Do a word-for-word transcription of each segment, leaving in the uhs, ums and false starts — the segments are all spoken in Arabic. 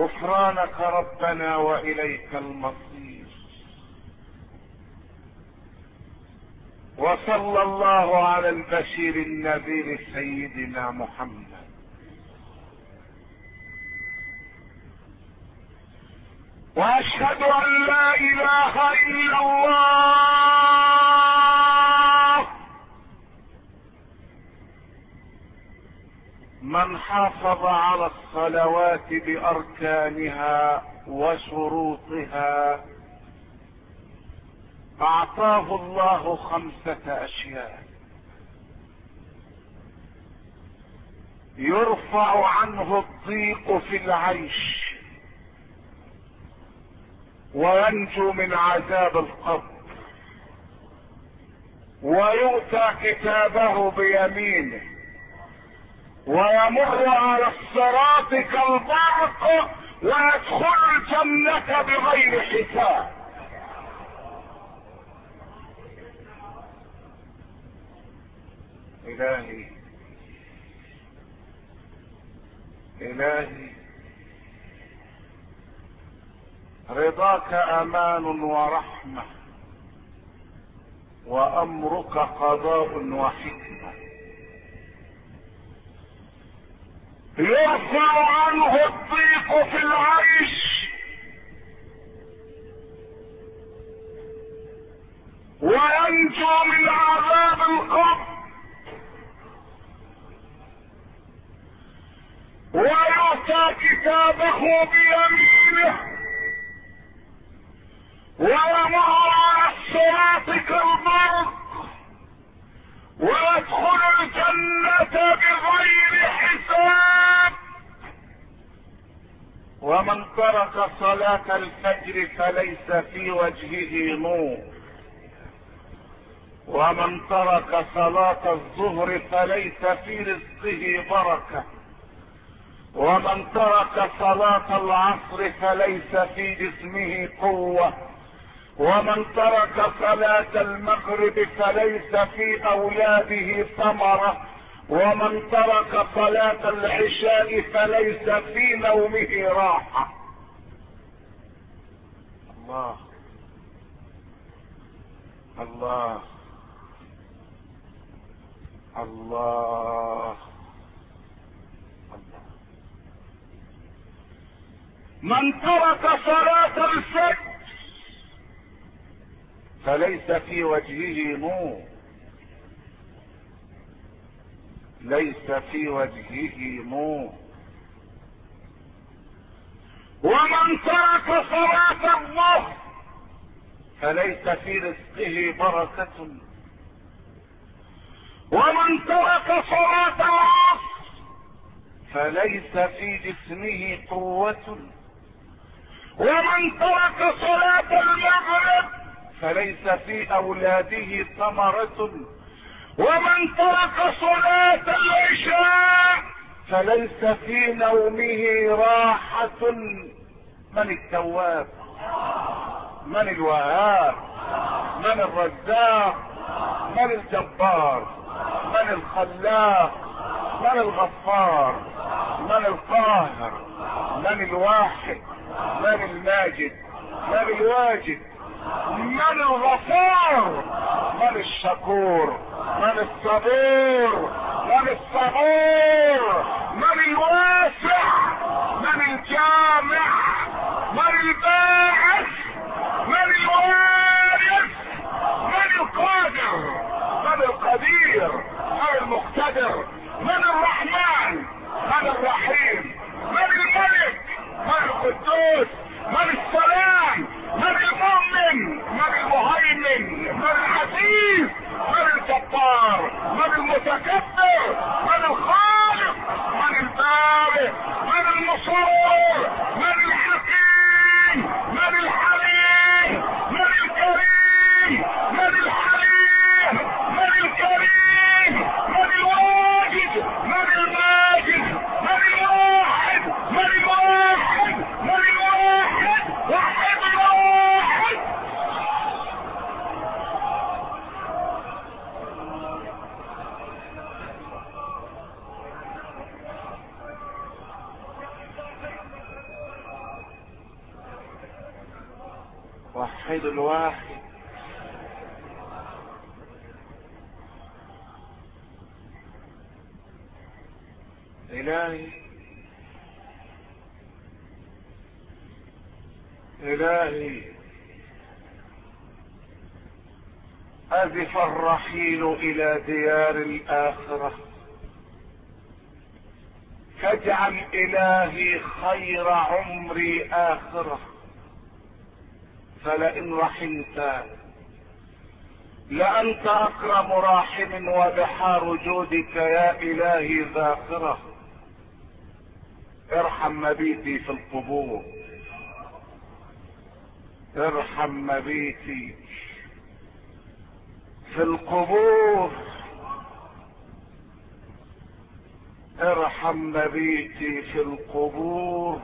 غفرانك ربنا وإليك المصير. وصلى الله على البشير النذير سيدنا محمد. واشهد ان لا اله الا الله. من حافظ على الصلوات باركانها وشروطها اعطاه الله خمسة اشياء: يرفع عنه الضيق في العيش، وينجو من عذاب القبر، ويؤتى كتابه بيمينه، ويمر على الصراط كالبرق، ويدخل الجنة بغير حساب. إلهي إلهي رضاك امان ورحمة، وامرك قضاء وحكمة. يرفع عنه الضيق في العيش، وينجو من عذاب القبر، ويؤتى كتابه بيمينه، ويمر على الصراط كالبرق، ويدخل الجنة بغير حساب. ومن ترك صلاة الفجر فليس في وجهه نور، ومن ترك صلاة الظهر فليس في رزقه بركة، ومن ترك صلاة العصر فليس في جسمه قوة، ومن ترك صلاة المغرب فليس في اولاده ثمرة، ومن ترك صلاة العشاء فليس في نومه راحة. الله الله الله. من ترك صلاة الفجر فليس في وجهه نور، ليس في وجهه نور. ومن ترك صلاة الظهر فليس في رزقه بركة، ومن ترك صلاة العصر فليس في جسمه قوة، ومن ترك صلاة المغرب فليس في اولاده ثمرة، ومن ترك صلاة العشاء فليس في نومه راحة. من التواب؟ من الوهاب؟ من الرزاق؟ من الجبار؟ من الخلاق؟ من الغفار؟ من القاهر؟ من الواحد؟ من الماجد؟ من الواجد؟ من الغفور؟ من الشكور؟ من الصبور؟ من الصبور؟ من الواسع؟ من الجامع؟ من الباعث؟ من الوارث؟ من القادر؟ من القدير؟ من المقتدر؟ من الرحمن؟ من الرحيم؟ من الملك؟ من القدوس؟ من السلام؟ من المؤمن؟ من المهيمن؟ من العزيز؟ من الجبار؟ من المتكبر؟ من الخالق؟ من البارئ؟ من المصور؟ من الحكيم؟ من الحليم؟ من الكريم؟ من الحليم؟ من الكريم؟ من الواجد؟ من الماجد؟ من الواحد؟ من الواحد؟ من الواحد؟ واحد الواحد. وحد الواحد. إلهي إلهي أزف الرحيل إلى ديار الآخرة، فاجعل إلهي خير عمري آخرة، فلئن رحمت لأنت أكرم راحم، وبحار جودك يا إلهي ذاخرة. ارحم مبيتي في القبور، ارحم مبيتي في القبور، ارحم مبيتي في القبور.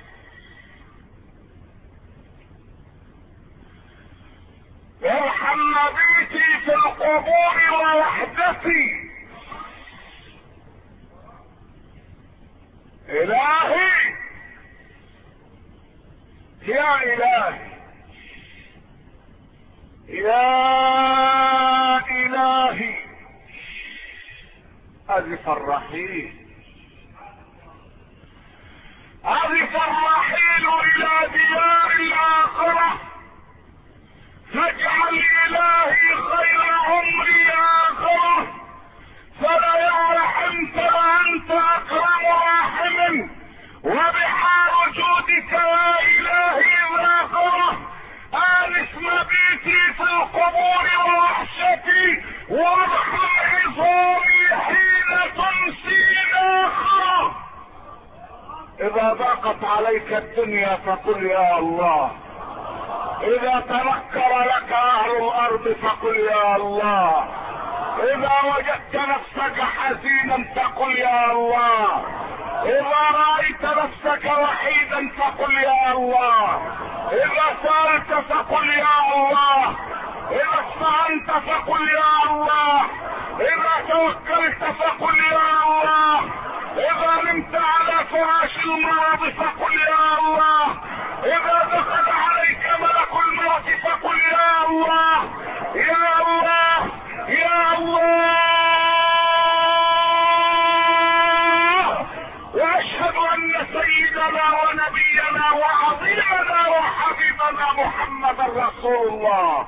ارحم مبيتي في القبور ووحدتي. إلهي يا إلهي يا إلهي أزف الرحيل، أزف الرحيل إلى ديار الآخرة، فاجعل إلهي خير عمري آخرة، فلا رحمت وأنت أكرم راحم، وبحار جودك يا إلهي ذاخرة. آنس مبيتي في القبور ووحشتي، وارحم عظامي حين تمسي آخرة. إذا ضاقت عليك الدنيا فقل يا الله، إذا تنكر لك أهل الأرض فقل يا الله، إذا وجدت نفسك حزينا فقل يا الله، إذا رأيت نفسك وحيدا فقل يا الله، إذا سألت فقل يا الله، إذا استعنت فقل يا الله، إذا توكلت فقل يا الله، إذا نمت على فراش المرض فقل يا الله، إذا دخل عليك ملك الموت فقل يا الله يا الله يا الله. وأشهد أن سيدنا ونبينا وعظيمنا وحبيبنا محمد رسول الله.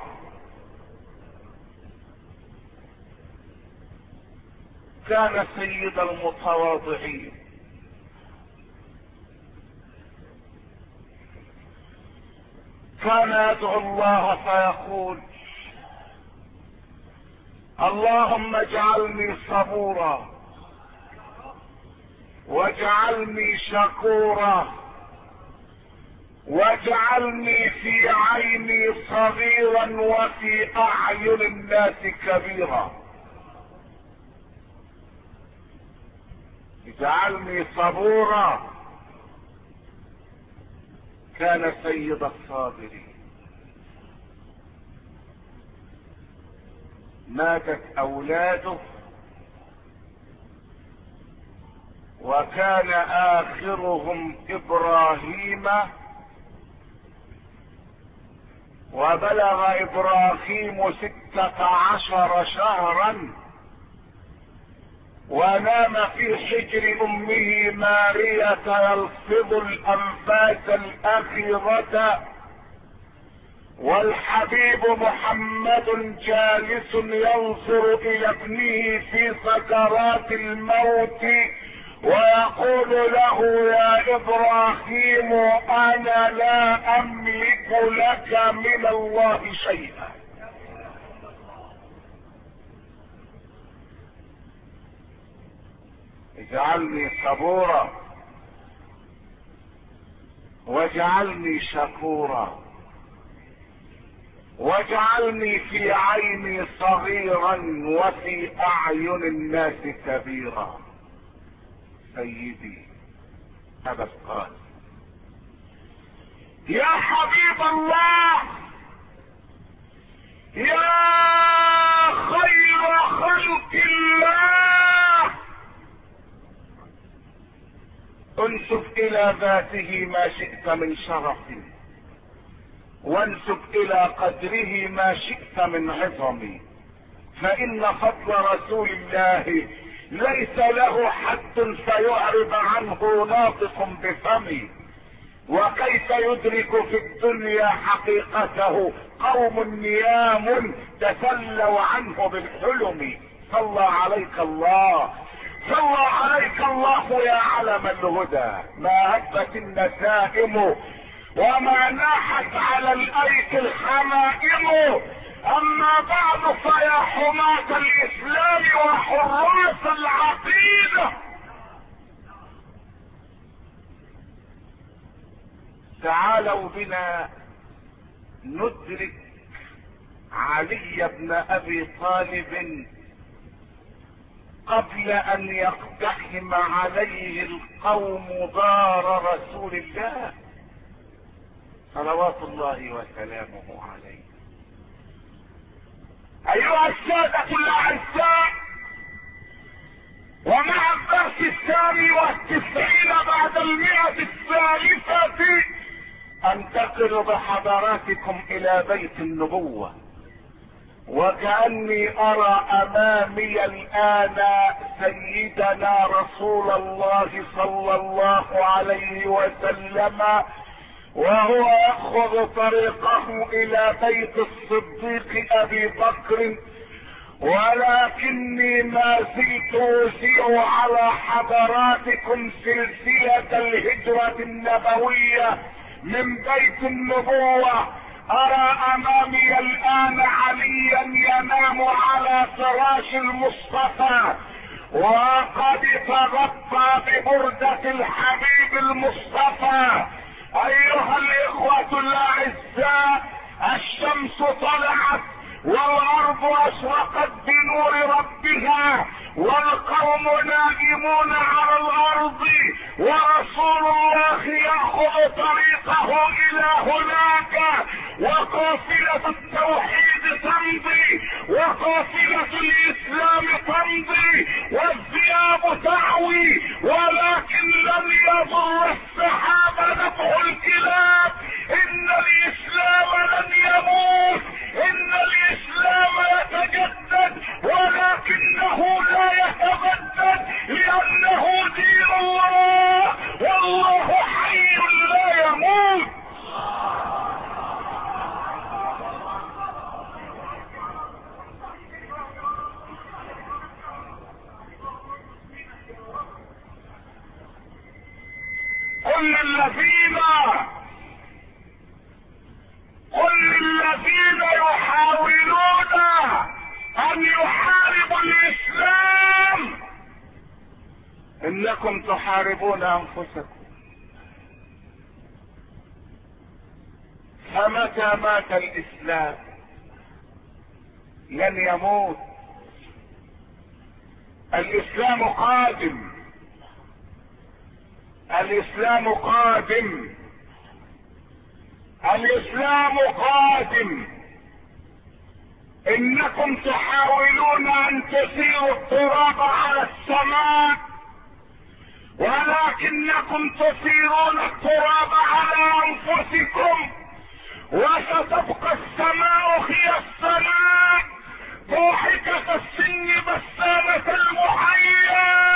كان سيد المتواضعين، كان يدعو الله فيقول: اللهم اجعلني صبورا، واجعلني شكورا، واجعلني في عيني صغيرا وفي اعين الناس كبيرا. اجعلني صبورا. كان سيد الصابرين. ماتت اولاده، وكان اخرهم ابراهيم، وبلغ ابراهيم ستة عشر شهرا، ونام في حجر امه مارية يلفظ الانفاس الاخيرة، والحبيب محمد جالس ينظر الى ابنه في سكرات الموت، ويقول له: يا ابراهيم انا لا املك لك من الله شيئا. اجعلني صبورا، واجعلني شكورا، واجعلني في عيني صغيرا وفي اعين الناس كبيرا. سيدي ابا القاسم، يا حبيب الله، يا خير خلق الله، انسب الى ذاته ما شئت من شرف، وانسب الى قدره ما شئت من عظم، فان فضل رسول الله ليس له حد فيعرض عنه ناطق بفمي، وكيف يدرك في الدنيا حقيقته قوم نيام تسلوا عنه بالحلم. صلى عليك الله، صلى عليك الله يا علم الهدى، ما هبت النسائم وما ناحت على الايك الحمائم. اما بعد فيا حماة الاسلام وحراس العقيدة، تعالوا بنا ندرك علي بن ابي طالب قبل ان يقتحم عليه القوم دار رسول الله صلوات الله وسلامه عليه. ايها السادة الاعزاء، ومع الدرس الثاني والتسعين بعد المئة الثالثة انتقل بحضراتكم الى بيت النبوة، وكأني ارى امامي الان سيدنا رسول الله صلى الله عليه وسلم وهو يأخذ طريقه الى بيت الصديق ابي بكر، ولكني ما زلت اوزع على حضراتكم سلسلة الهجرة النبوية من بيت النبوة. ارى امامي الان عليا ينام على فراش المصطفى، وقد تغطى ببردة الحبيب المصطفى. ايها الاخوة الاعزاء، الشمس طلعت والارض اشرقت بنور ربها، والقوم نائمون على الارض، ورسول الله ياخذ طريقه الى هناك، وقافلة التوحيد تمضي، وقافلة الاسلام تمضي، والذئاب تعوي، ولكن لم يضر السحاب نبع الكلاب. ان الاسلام لن يموت، ان الاسلام يتجدد، ولكنه لا يتبدد، لانه دين الله، والله حي لا يموت. قل للذين قل للذين يحاولون ان يحاربوا الاسلام انكم تحاربون انفسكم. فمتى مات الاسلام لن يموت. الاسلام قادم، الاسلام قادم، الاسلام قادم. انكم تحاولون ان تثيروا التراب على السماء، ولكنكم تثيرون التراب على انفسكم، وستبقى السماء هي السماء، ضاحكة السن بسامة المحيا.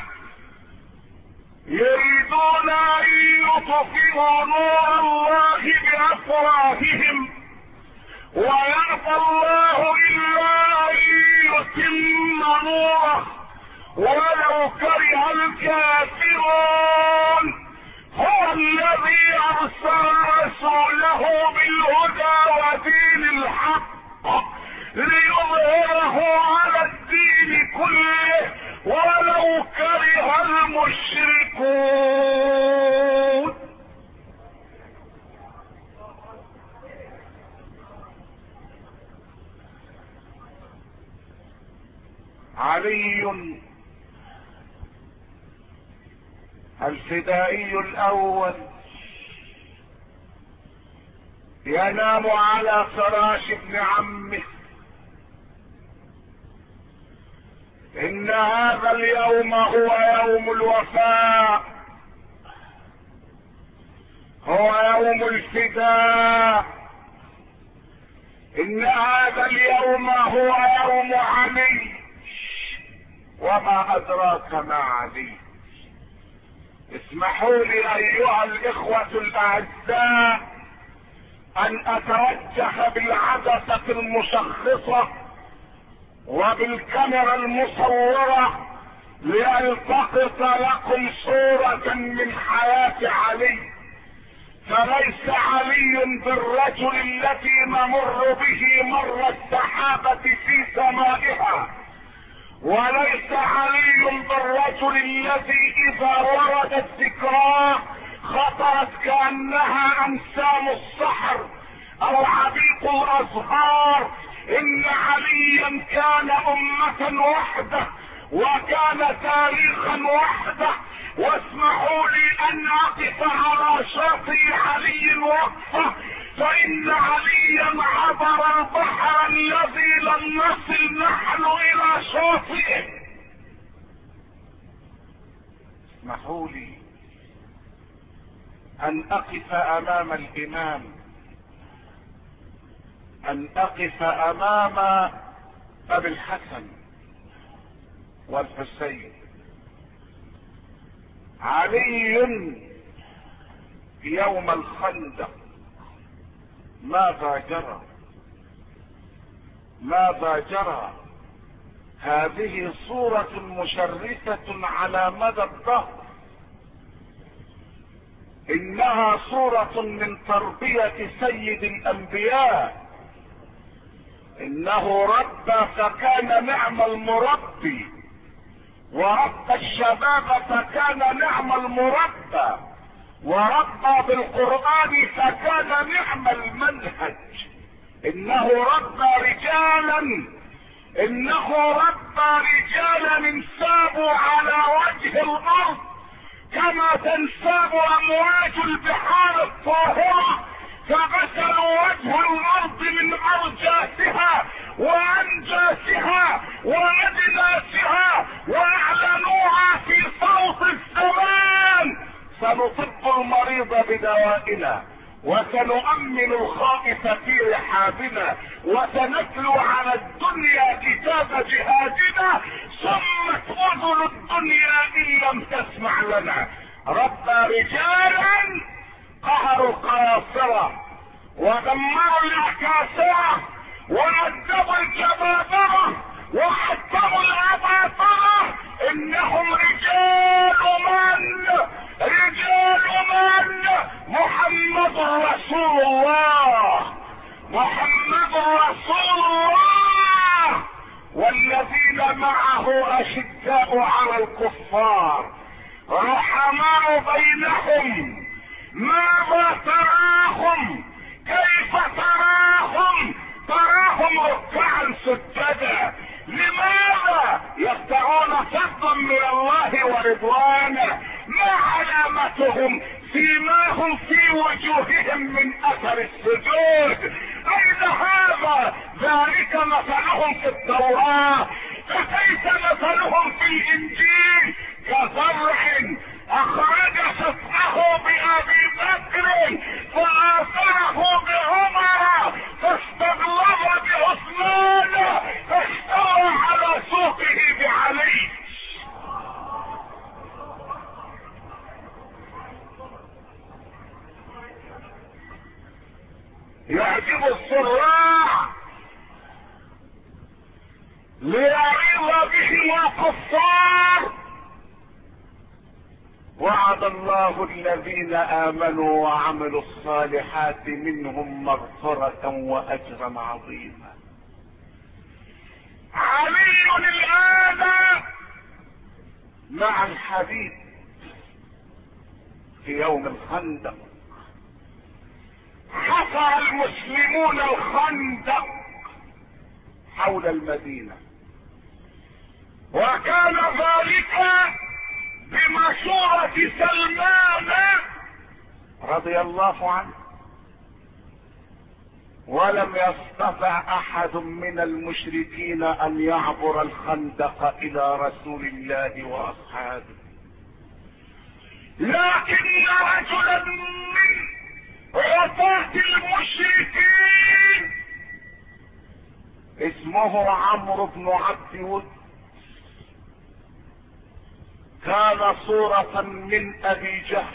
يريدون ان يطفئوا نور الله بافواههم، ويأبى الله الا ان يتم نوره ولو كره الكافرون. هو الذي ارسل رسوله بالهدى ودين الحق ليظهره على الدين كله ولو كره المشركون. علي الفدائي الاول ينام على فراش ابن عمه. ان هذا اليوم هو يوم الوفاء، هو يوم الفداء، ان هذا اليوم هو يوم علي. وما ادراك ما علي. اسمحوا لي ايها الاخوة الاعزاء ان اتوجه بالعدسة المشخصة وبالكاميرا المصورة لألتقط لكم صورة من حياة علي. فليس علي بالرجل الذي نمر به مر السحابة في سمائها، وليس علي بالرجل الذي اذا وردت ذكراه خطرت كأنها امسام السحر او عبيق الازهار. ان عليا كان امة وحده وكان تاريخا وحده. واسمحوا لي ان اقف على شاطئ علي وقفة، فان عليا عبر البحر الذي لم نصل نحن الى شاطئه. اسمحوا لي ان اقف امام الامام، ان اقف امام ابي الحسن والحسين. علي يوم الخندق ماذا جرى؟ ماذا جرى؟ هذه صورة مشرفة على مدى الدهر. انها صورة من تربية سيد الانبياء. انه ربى فكان نعم المربي، وربى الشباب فكان نعم المربى، وربى بالقرآن فكان نعم المنهج. انه ربى رجالا انه ربى رجالا انسابوا على وجه الارض كما تنساب امواج البحار الطاهرة، فغسلوا وجه الارض من ارجاسها وانجاسها وادناسها واعلنوها في صوت الزمان: سنطب المريض بدوائنا، وسنؤمن الخائف في رحابنا، وسنتلو على الدنيا كتاب جهادنا، صمت اذن الدنيا ان لم تسمع لنا. ربى رجالا قهروا القياصرة ودمروا الاكاسرة وندبوا الجبابرة وحطموا الاباطرة. انهم رجال من رجال من محمد رسول الله، محمد رسول الله. والذين معه اشداء على الكفار رحماء بينهم. ماذا تراهم؟ كيف تراهم؟ تراهم ركعا سجدا. لماذا؟ يبتغون فضلا من الله ورضوانا. ما علامتهم؟ فيما هم في وجوههم من اثر السجود. اين هذا؟ ذلك مثلهم في التوراة، فكيف مثلهم في الانجيل؟ كزرع اخرج شطأه بابي بكر فاثره بعمر فاستغلظ بعثمان فاستوى على سوقه بعلي. يعجب الصراع ليعظ بهم الكفار. وعد الله الذين امنوا وعملوا الصالحات منهم مغفرة واجرا عظيما. علي الان مع الحبيب في يوم الخندق. حفر المسلمون الخندق حول المدينة، وكان ذلك بمشورة سلمان رضي الله عنه. ولم يستطع احد من المشركين ان يعبر الخندق الى رسول الله واصحابه، لكن رجلا من عصاة المشركين اسمه عمرو بن عبد ود، كان صورة من ابي جهل،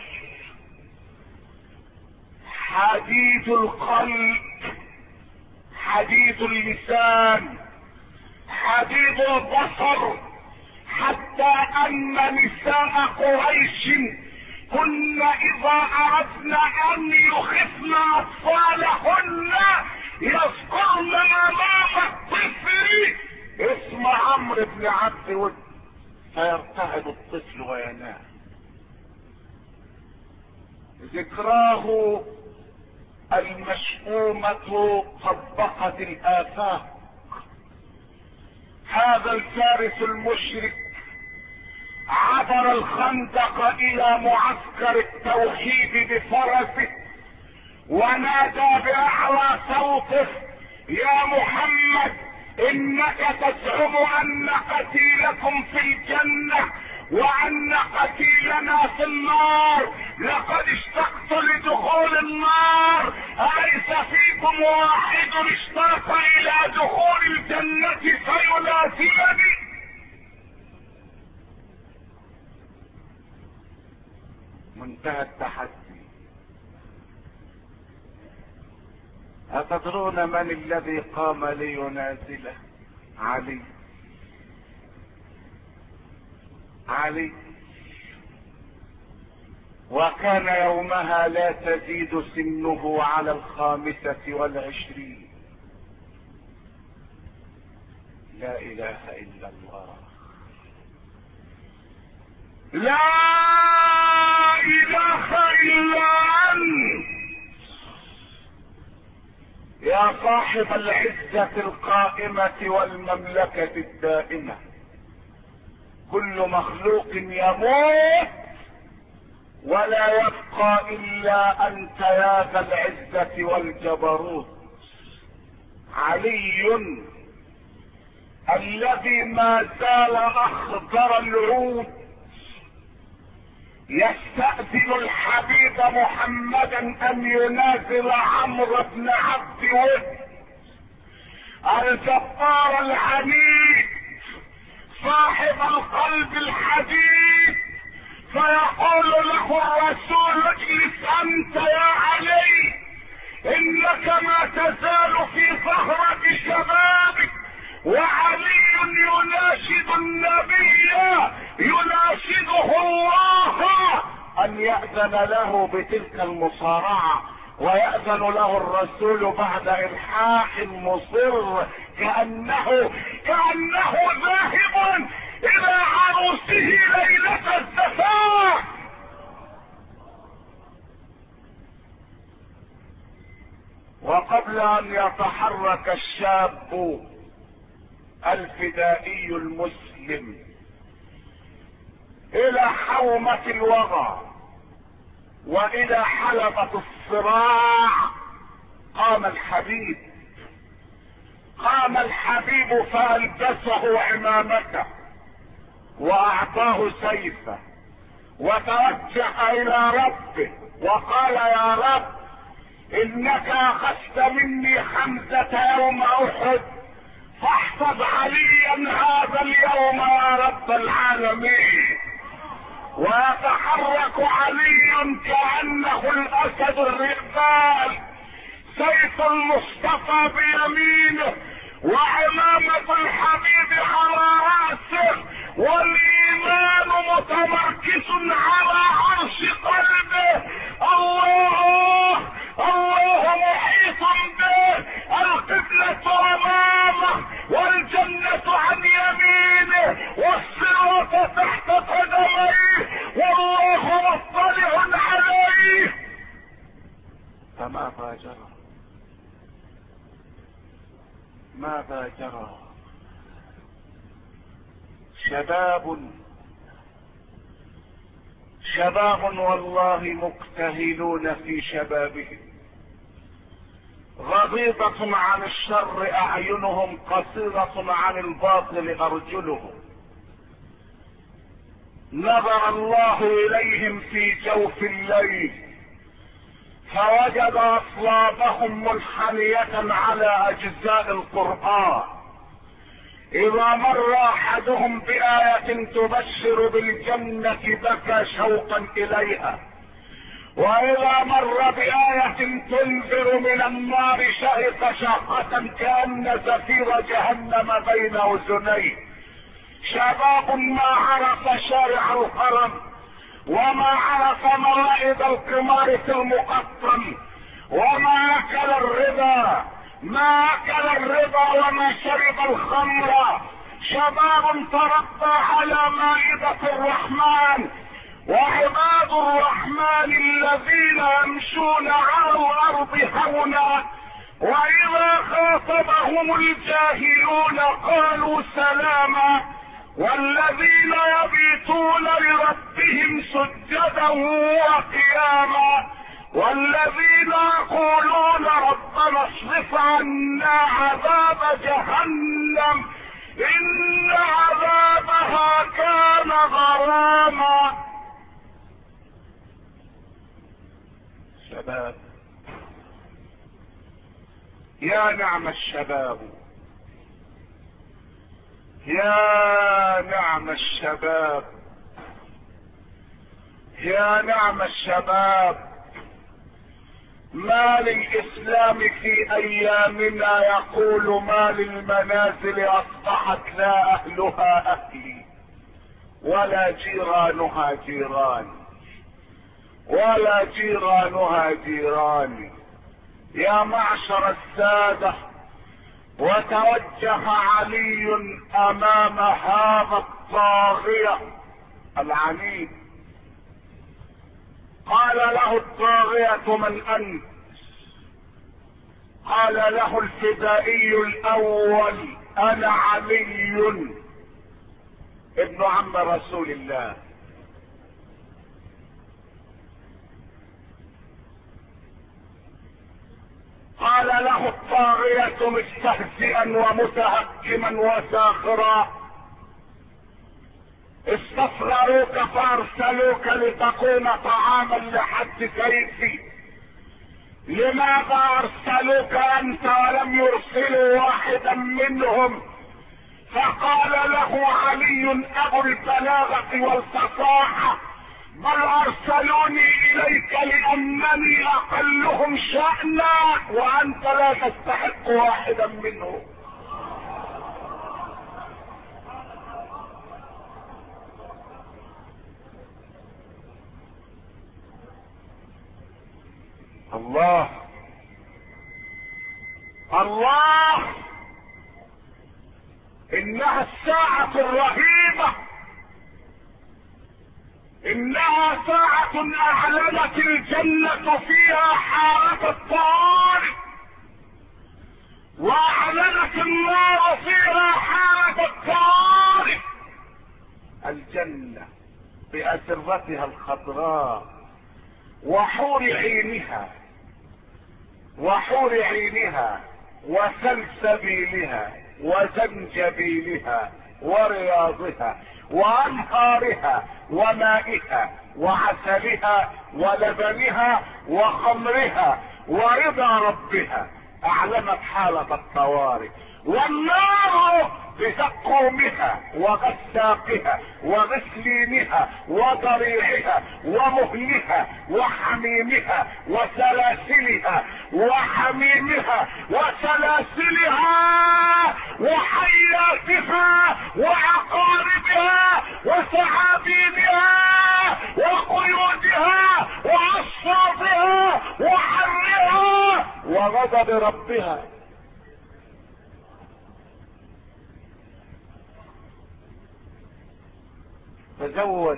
حديد القلب، حديد اللسان، حديد البصر، حتى ان نساء قريش كن اذا اردنا ان يخفن اطفالهن يذكرن امام الطفل اسم عمرو بن عبد ود، فيرتعد الطفل وينام. ذكراه المشؤومة طبقت الآفاق. هذا الفارس المشرك عبر الخندق الى معسكر التوحيد بفرسه، ونادى باعلى صوته: يا محمد، انك تزعم ان قتيلكم في الجنة وان قتيلنا في النار، لقد اشتقت لدخول النار، اليس فيكم واحد اشتاق الى دخول الجنة فيناسيني؟ منتهى التحدي. أتدرون من الذي قام لينازله؟ علي. علي، وكان يومها لا تزيد سنه على الخامسة والعشرين. لا اله الا الله، لا اله الا انت يا صاحب العزة القائمة والمملكة الدائمة. كل مخلوق يموت ولا يبقى الا انت يا ذا العزة والجبروت. علي الذي ما زال اخضر العود يستأذن الحبيب محمدا ان ينازل عمرو بن عبد ود، الجبار العنيد صاحب القلب الحديد، فيقول له الرسول: اجلس انت يا علي، انك ما تزال في ثغرة شبابك. وعلي يناشد النبي، يناشده الله ان يأذن له بتلك المصارعة، ويأذن له الرسول بعد الحاح مصر، كأنه كأنه ذاهب الى عروسه ليلة الزفاف. وقبل ان يتحرك الشاب الفدائي المسلم الى حومة الوغى والى حلبة الصراع، قام الحبيب قام الحبيب فألبسه عمامته واعطاه سيفه، وتوجه الى ربه وقال: يا رب، انك اخذت مني حمزة يوم احد، فاحفظ عليا هذا اليوم يا رب العالمين. ويتحرك علي كأنه الاسد الرئبال، سيف المصطفى بيمينه وعمامة الحبيب على رأسه، والايمان متمركز على عرش قلبه. الله الله محيط به، القبلة امامه والجنة عن يمينه والصراط تحت قدميه والله مطلع عليه. فماذا جرى؟ ماذا جرى؟ شباب شباب والله مكتهلون في شبابهم، غضيضة عن الشر اعينهم، قصيرة عن الباطل ارجلهم. نظر الله اليهم في جوف الليل فوجد اصلابهم منحنية على اجزاء القرآن، اذا مر احدهم بآية تبشر بالجنة بكى شوقا اليها، واذا مر بآية تنذر من النار شهق شهقة كأن زفير جهنم بين اذنيه. شباب ما عرف شارع الحرم وما عرف موائد القمار في المقطم، وما اكل الربا ما اكل الربا وما شرب الخمر. شباب تربى على مائدة الرحمن، وعباد الرحمن الذين يمشون على الارض هونا، واذا خاطبهم الجاهلون قالوا سلاما، والذين يبيتون لربهم سجدا وقياما، والذين يقولون ربنا اصرف عنا عذاب جهنم ان عذابها كان غراما. شباب، يا نعم الشباب، يا نعم الشباب، يا نعم الشباب. ما للاسلام في ايامنا يقول ما للمنازل اصبحت لا اهلها اهلي ولا جيرانها جيراني ولا جيرانها جيراني. يا معشر السادة، وتوجه علي امام هذا الطاغية العنيد. قال له الطاغية من انت؟ قال له الفدائي الاول انا علي ابن عم رسول الله. قال له الطاغية مستهزئا ومتهكما وساخرا استصغروك فارسلوك لتكون طعاما لحد كيفي، لماذا ارسلوك انت ولم يرسلوا واحدا منهم؟ فقال له علي ابو البلاغة والفصاحة بل ارسلوني اليك لانني اقلهم شأنا وانت لا تستحق واحدا منهم. الله الله، انها الساعة الرهيبة، انها ساعة اعلنت الجنة فيها حالة الطوارئ، واعلنت النار فيها حالة الطوارئ. الجنة بأسرتها الخضراء وحور عينها وحور عينها وسلسبيلها وزنجبيلها ورياضها وانهارها ومائها وعسلها ولبنها وخمرها ورضا ربها. اعلنت حالة الطوارئ. والنار بزقومها وغساقها وغسلينها وضريعها ومهلها وحميمها وسلاسلها وحميمها وسلاسلها وحياتها وعقاربها وثعابينها وقيودها وعصافها وحرها وغضب ربها. تزود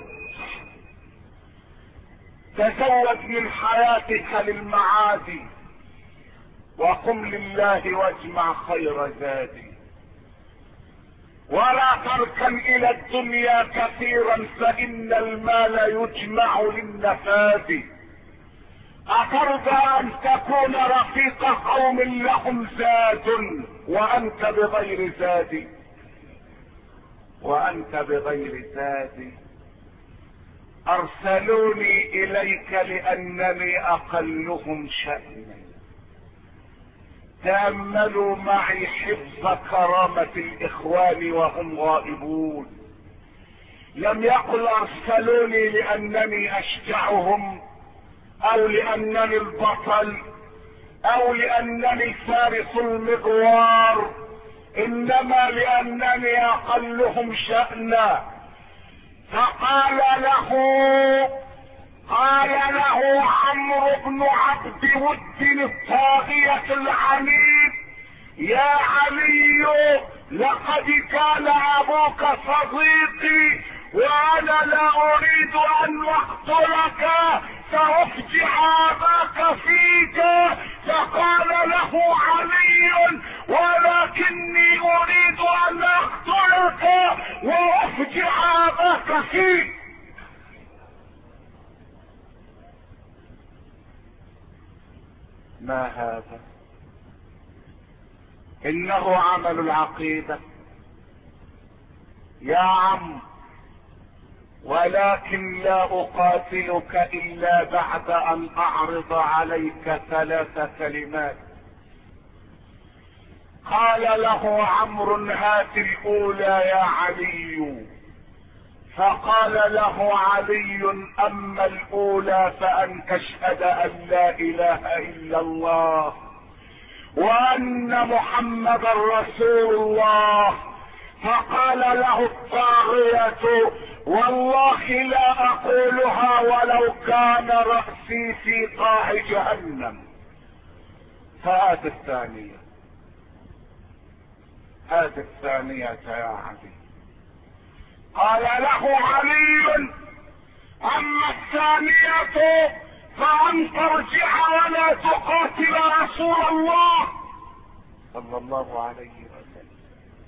تزود من حياتك للمعاد وقم لله واجمع خير زادي، ولا تركن الى الدنيا كثيرا فان المال يجمع للنفاد. اترضى ان تكون رفيق قوم لهم زاد وانت بغير زاد وانت بغير زاد؟ ارسلوني اليك لانني اقلهم شأنا تأملوا معي حفظ كرامة الاخوان وهم غائبون. لم يقل ارسلوني لانني اشجعهم او لانني البطل او لانني فارس المغوار، انما لانني اقلهم شأنا. فقال له قال له عمرو بن عبد ود الطاغية العنيد: يا علي، لقد كان ابوك صديقي وانا لا اريد ان اقتلك سافجع اباك فيك. فقال له علي: ولكني اريد ان اقتلك وافجع اباك فيك. ما هذا؟ انه عمل العقيدة يا عم، ولكن لا اقاتلك الا بعد ان اعرض عليك ثلاث كلمات. قال له عمرو: هات الاولى يا علي. فقال له علي: اما الاولى فان تشهد ان لا اله الا الله وان محمدا رسول الله. فقال له الطاغية: والله لا اقولها ولو كان رأسي في قاع جهنم. فهات الثانية، هات الثانية يا علي. قال له علي: اما الثانية فان ترجع ولا تقاتل رسول الله صلى الله عليه وسلم.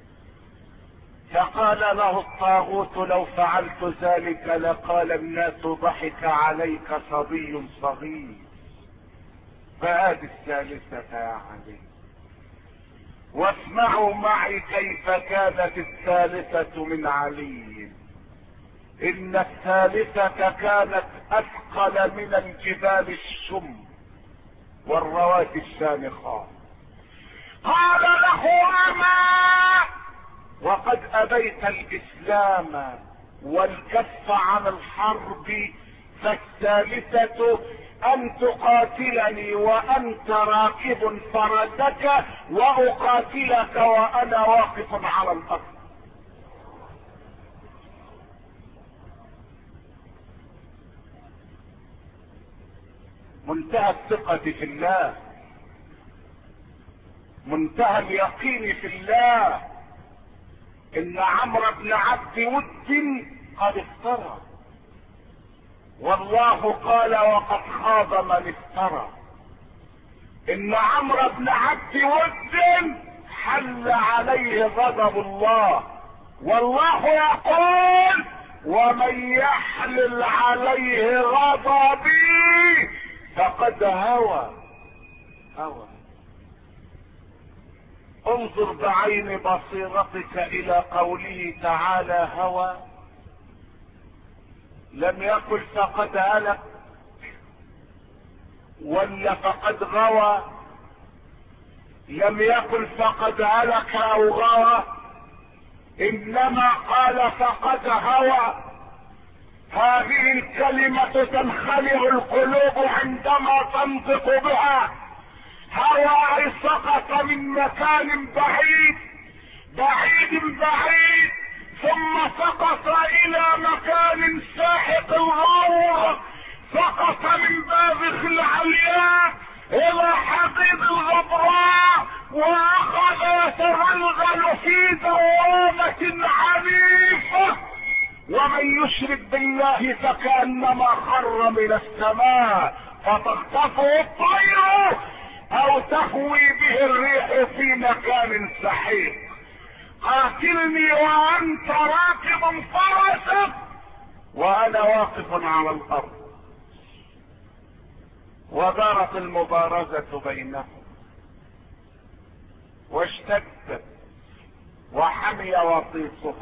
فقال له الطاغوت: لو فعلت ذلك لقال الناس ضحك عليك صبي صغير. فهذه الثالثة يا علي. واسمعوا معي كيف كانت الثالثة من علي. ان الثالثة كانت اثقل من الجبال الشم والرواسي الشامخات. قال له: اما وقد ابيت الاسلام والكف عن الحرب، فالثالثة ان تقاتلني وانت راكب فرسك واقاتلك وانا واقف على الارض. منتهى الثقة في الله، منتهى اليقين في الله. ان عمرو بن عبد ود قد افترى، والله قال: وقد خاب من افترى. ان عمرو بن عبد ود حل عليه غضب الله، والله يقول: ومن يحلل عليه غضبي فقد هوى هوى. انظر بعين بصيرتك الى قوله تعالى: هوى. لم يقل فقد هلك ولا فقد غوى، لم يقل فقد هلك او غوى، انما قال فقد هوى. هذه الكلمة تنخلع القلوب عندما تنطق بها. هوى سقط من مكان بعيد بعيد بعيد ثم سقط الى مكان ساحق الغور، سقط من بازخ العلياء الى حضيض الغبراء، واخذ يتغلغل في دوامة عنيفة. ومن يشرك بالله فكأنما خر من السماء فتخطفه الطير او تهوي به الريح في مكان سحيق. قاتلني وانت راكب فرسك وانا واقف على الارض. ودارت المبارزة بينهم واشتدت وحمي وطيسها،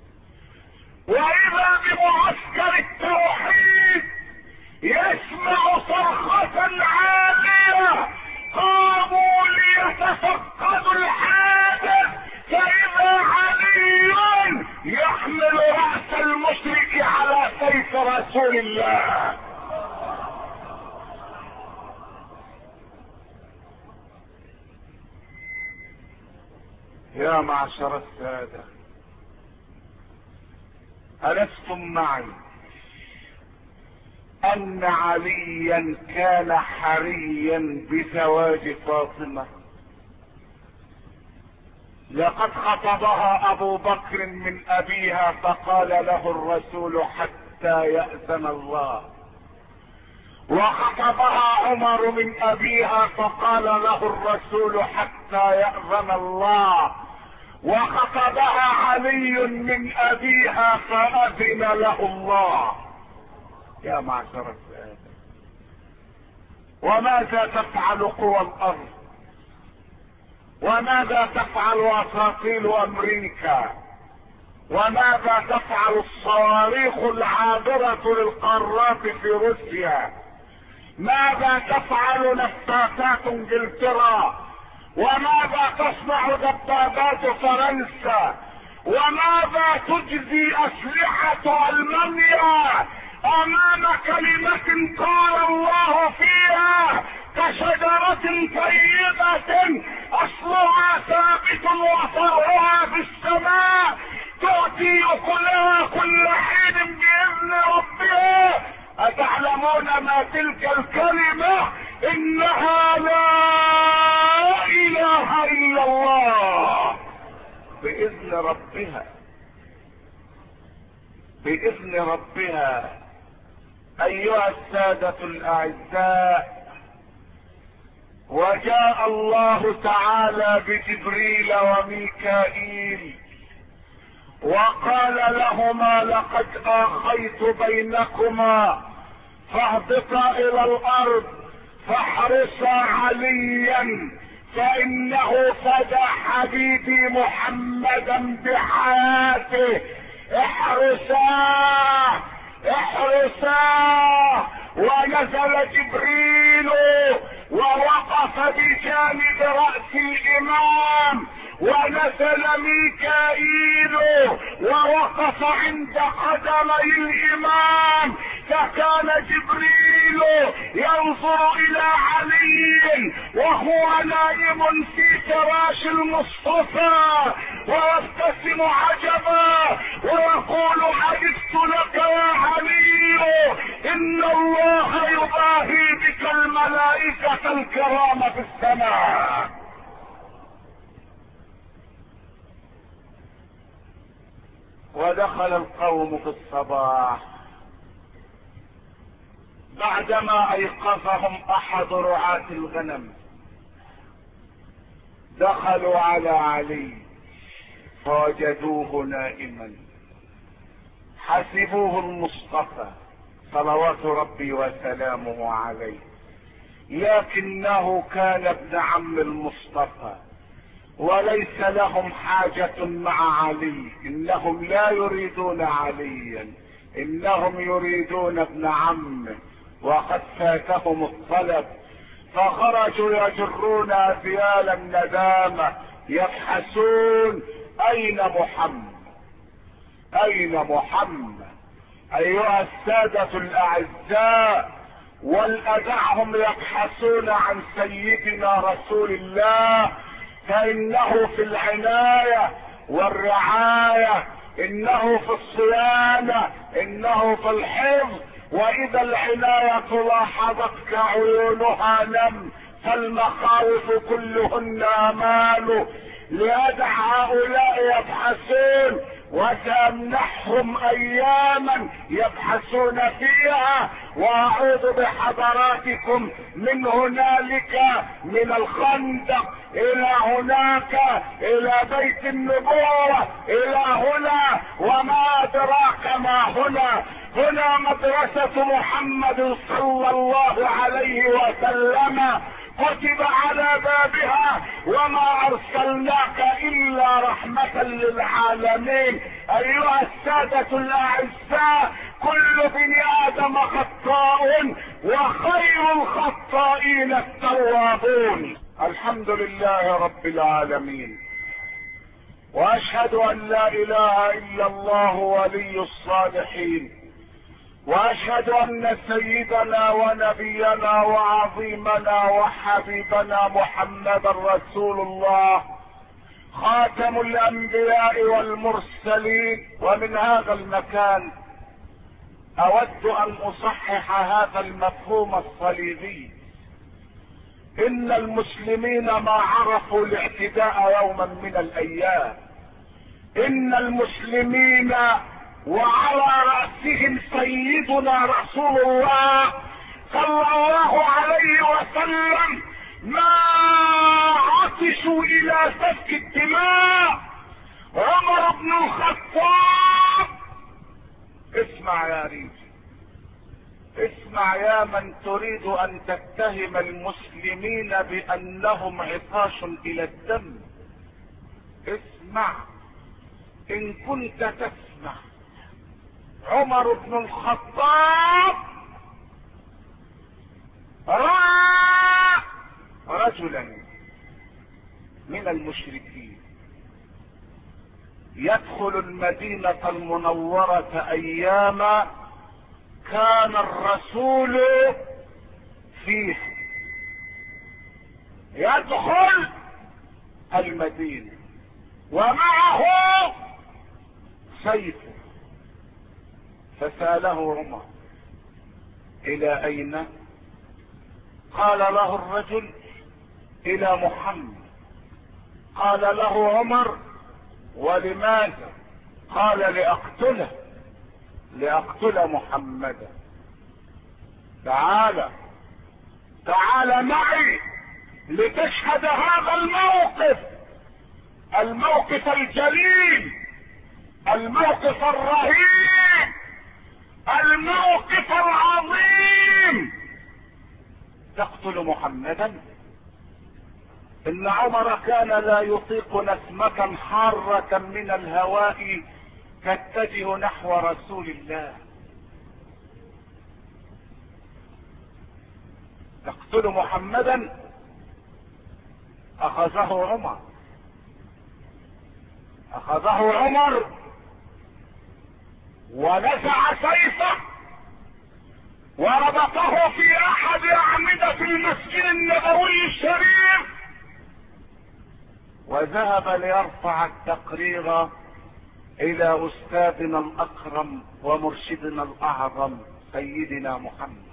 واذا بمعسكر التوحيد يسمع صرخة عالية: قاموا ليتسللوا رسول الله. يا معشر السادة، ألستم معي أن عليا كان حريا بزواج فاطمة؟ لقد خطبها أبو بكر من أبيها فقال له الرسول حتى يأذن الله، وخطبها عمر من أبيها فقال له الرسول حتى يأذن الله، وخطبها علي من أبيها فأذن له الله. يا معشر السادة، وماذا تفعل قوى الأرض؟ وماذا تفعل أساطيل أمريكا؟ وماذا تفعل الصواريخ العابرة للقارات في روسيا؟ ماذا تفعل نفاثات انجلترا؟ وماذا تصنع دبابات فرنسا؟ وماذا تجزي أسلحة ألمانيا أمام كلمة قال الله فيها كشجرة طيبة أصلها ثابت وفرعها في السماء تؤتي أكلها كل حين بإذن ربها؟ أتعلمون ما تلك الكلمة؟ إنها لا إله إلا الله بإذن ربها، بإذن ربها. أيها السادة الأعزاء، وجاء الله تعالى بجبريل وميكائيل وقال لهما لقد آخيت بينكما فاهبطا إلى الأرض فاحرصا عليا فإنه فدى حبيبي محمدا بحياته. احرصا احرصا. ونزل جبريل ووقف بجانب رأس الإمام، ونزل ميكائيل ووقف عند قدمي الإمام، فكان جبريل ينظر إلى علي وهو نائم في فراش المصطفى ويبتسم عجبا ويقول عجبت لك يا علي، إن الله يباهي بك الملائكة الكرام في السماء. ودخل القوم في الصباح بعدما ايقظهم احد رعاة الغنم، دخلوا على علي فوجدوه نائما، حسبوه المصطفى صلوات ربي وسلامه عليه، لكنه كان ابن عم المصطفى وليس لهم حاجة مع علي، انهم لا يريدون عليا، انهم يريدون ابن عمه وقد فاتهم الطلب. فخرجوا يجرون اذيال الندامة يبحثون اين محمد، اين محمد. ايها السادة الاعزاء، والأدعهم يبحثون عن سيدنا رسول الله، فإنه في العناية والرعاية، إنه في الصيانة، إنه في الحفظ. وإذا العناية لاحظتك عيونها نم، فالمخاوف كلهن أمان. ليدع هؤلاء يبحثون وسأمنحهم أياما يبحثون فيها، وأعود بحضراتكم من هنالك، من الخندق إلى هناك، إلى بيت النبوة، إلى هنا، وما أدراك ما هنا. هنا مدرسة محمد صلى الله عليه وسلم، كتب على بابها وما ارسلناك الا رحمة للعالمين. ايها السادة الاعزاء، كل بني ادم خطاء وخير الخطائين التوابون. الحمد لله رب العالمين، واشهد ان لا اله الا الله ولي الصالحين، واشهد ان سيدنا ونبينا وعظيمنا وحبيبنا محمدا رسول الله خاتم الانبياء والمرسلين. ومن هذا المكان اود ان اصحح هذا المفهوم الصليبي. ان المسلمين ما عرفوا الاعتداء يوما من الايام. ان المسلمين وعلى رأسهم سيدنا رسول الله صلى الله عليه وسلم ما عطشوا الى سفك الدماء. عمر بن الخطاب، اسمع يا ريجي، اسمع يا من تريد ان تتهم المسلمين بانهم عطاش الى الدم. اسمع ان كنت تسمع. عمر بن الخطاب رأى رجلا من المشركين يدخل المدينة المنورة ايام كان الرسول فيه. يدخل المدينة ومعه سيفه. فسأله عمر الى اين؟ قال له الرجل الى محمد. قال له عمر ولماذا؟ قال لاقتله لاقتل محمدا. تعال تعال معي لتشهد هذا الموقف، الموقف الجليل، الموقف الرهيب، الموقف العظيم. تقتل محمدا؟ ان عمر كان لا يطيق نسمة حارة من الهواء تتجه نحو رسول الله. تقتل محمدا؟ اخذه عمر اخذه عمر ونزع سيفه وربطه في احد اعمدة المسجد النبوي الشريف، وذهب ليرفع التقرير الى استاذنا الاكرم ومرشدنا الاعظم سيدنا محمد.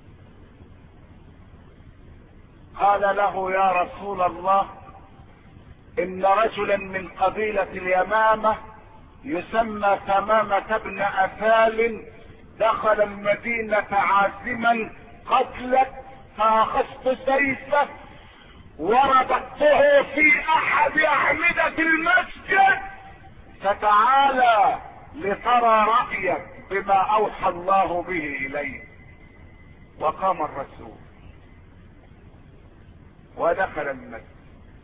قال له يا رسول الله، ان رجلا من قبيلة اليمامة يسمى تمامة بن اثال دخل المدينة عازما قتلك، فاخذت سيفه وربطته في احد اعمدة المسجد، فتعالى لترى رأيك بما اوحى الله به اليه. وقام الرسول ودخل المسجد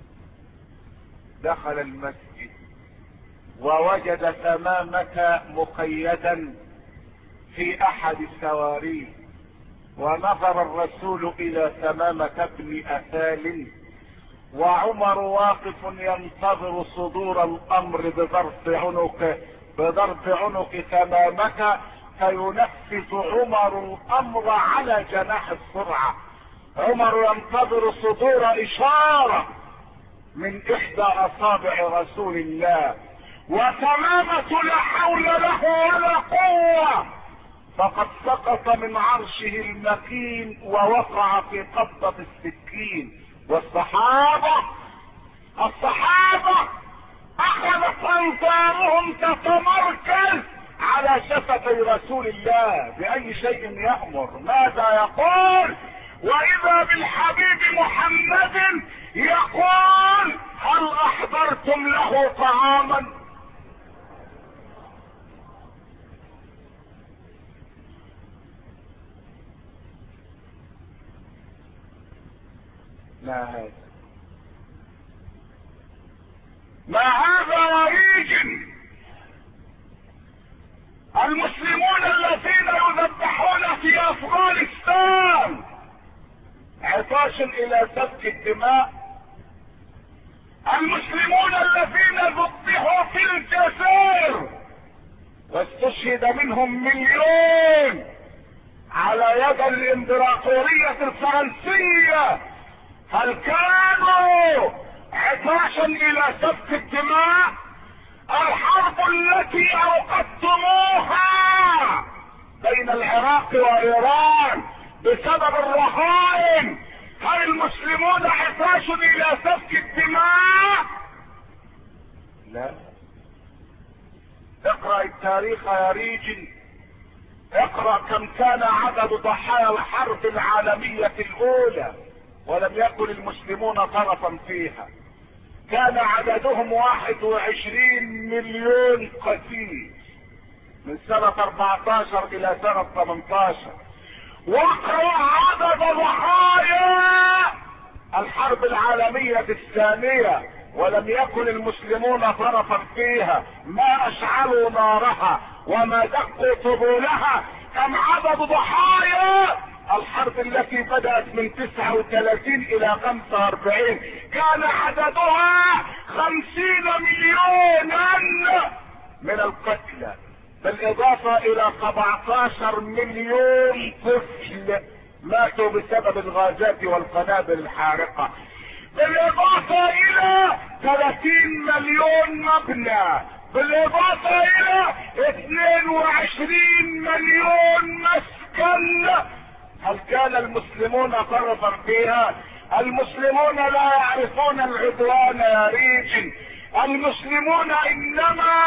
دخل المسجد ووجد تمامة مقيدا في احد السواري. ونظر الرسول الى تمامة بن اثال وعمر واقف ينتظر صدور الامر بضرب عنق بضرب عنق تمامة، فينفذ عمر الامر على جناح السرعة. عمر ينتظر صدور اشارة من احدى اصابع رسول الله، وتمامة لا حول له ولا قوة، فقد سقط من عرشه المكين ووقع في قبضة السكين. والصحابة الصحابة اخذت انظارهم تتمركز على شفتي رسول الله. بأي شيء يأمر؟ ماذا يقول؟ واذا بالحبيب محمد يقول هل احضرتم له طعاما؟ ما هذا ما هذا وريج. المسلمون الذين يذبحون في افغانستان عطاش الى سفك الدماء. المسلمون الذين ذبحوا في الجزائر واستشهد منهم مليون على يد الامبراطورية الفرنسية. هل كانوا عطاشا الى سفك الدماء؟ الحرب التي اوقدتموها بين العراق وايران بسبب الرهائن، هل المسلمون عطاش الى سفك الدماء؟ لا. اقرأ التاريخ يا ريجل، اقرأ كم كان عدد ضحايا الحرب العالمية الاولى ولم يكن المسلمون طرفا فيها. كان عددهم واحد وعشرين مليون قتيل من سنة اربعة عشر الى سنة ثمانية عشر. واقرأ عدد ضحايا الحرب العالمية الثانية ولم يكن المسلمون طرفا فيها. ما اشعلوا نارها وما دقوا طبولها. كم عدد ضحايا الحرب التي بدأت من تسعة وثلاثين الى خمسة واربعين؟ كان عددها خمسين مليونا من القتلى، بالاضافة الى سبعة عشر مليون طفل ماتوا بسبب الغازات والقنابل الحارقة، بالاضافة الى ثلاثين مليون مبنى، بالاضافة الى اثنين وعشرين مليون مسكن. هل كان المسلمون طرفا فيها؟ المسلمون لا يعرفون العدوان يا ريجل. المسلمون انما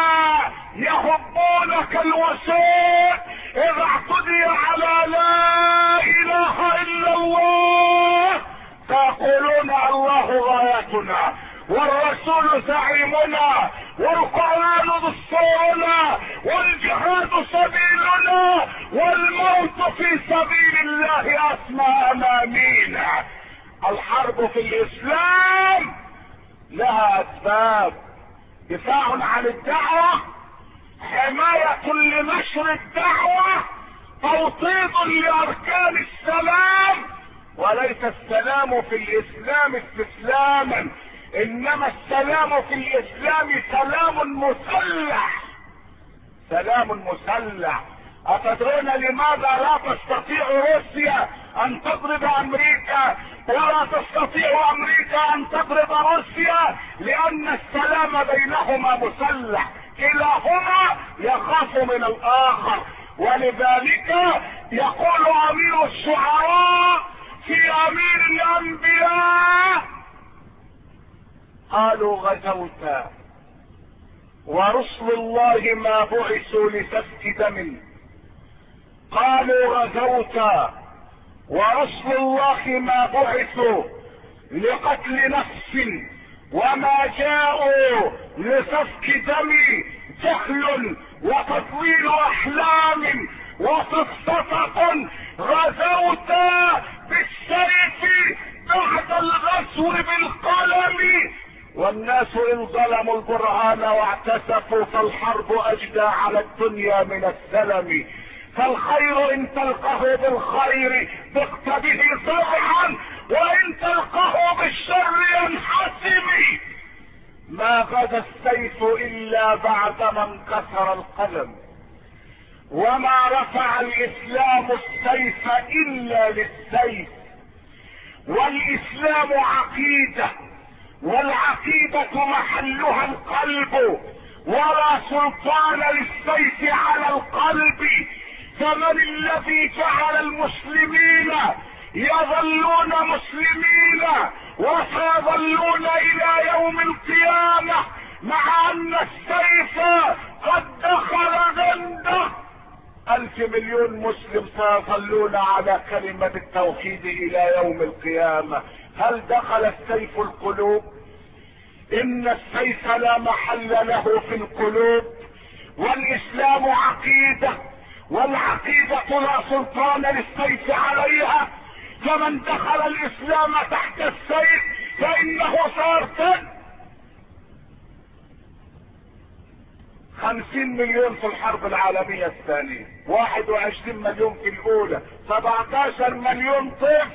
يهبون كالوسيط اذا اعتدي على لا اله الا الله، فيقولون الله غايتنا والرسول زعيمنا والقرآن دستورنا والجهاد سبيلنا والموت في سبيل الله اسمى امانينا. الحرب في الاسلام لها اسباب: دفاع عن الدعوة، حماية لنشر الدعوة، توطيد لاركان السلام. وليس السلام في الاسلام استسلاما، انما السلام في الاسلام سلام مسلح. سلام مسلح. اتدرون لماذا لا تستطيع روسيا ان تضرب امريكا ولا تستطيع امريكا ان تضرب روسيا؟ لان السلام بينهما مسلح، كلاهما يخاف من الاخر. ولذلك يقول امير الشعراء في امير الانبياء: قالوا غزوت ورسل الله ما بعثوا لسفك دم. قالوا غزوت ورسل الله ما بعثوا لقتل نفس وما جاءوا لسفك دم. جهل وتطويل احلام وسفسطة. غزوت بالسيف بعد الغزو بالقلم. والناس ان ظلموا البرهان واعتسفوا فالحرب اجدى على الدنيا من السلم. فالخير ان تلقه بالخير ضقت به صرعا، وان تلقه بالشر ينحسم. ما غدا السيف الا بعدما انكسر القلم، وما رفع الاسلام السيف الا للسيف. والاسلام عقيدة، والعقيدة محلها القلب، ولا سلطان للسيف على القلب. فمن الذي جعل المسلمين يظلون مسلمين وسيظلون الى يوم القيامة مع ان السيف قد دخل جنده؟ الف مليون مسلم سيظلون على كلمة التوحيد الى يوم القيامة. هل دخل السيف القلوب؟ ان السيف لا محل له في القلوب. والاسلام عقيدة، والعقيدة لا سلطان للسيف عليها. فمن دخل الاسلام تحت السيف فانه سيرتد. خمسين مليون في الحرب العالمية الثانية، واحد وعشرين مليون في الاولى، سبعة عشر مليون طفل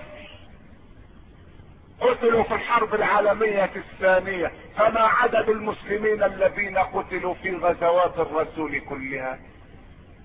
قتلوا في الحرب العالمية الثانية. فما عدد المسلمين الذين قتلوا في غزوات الرسول كلها؟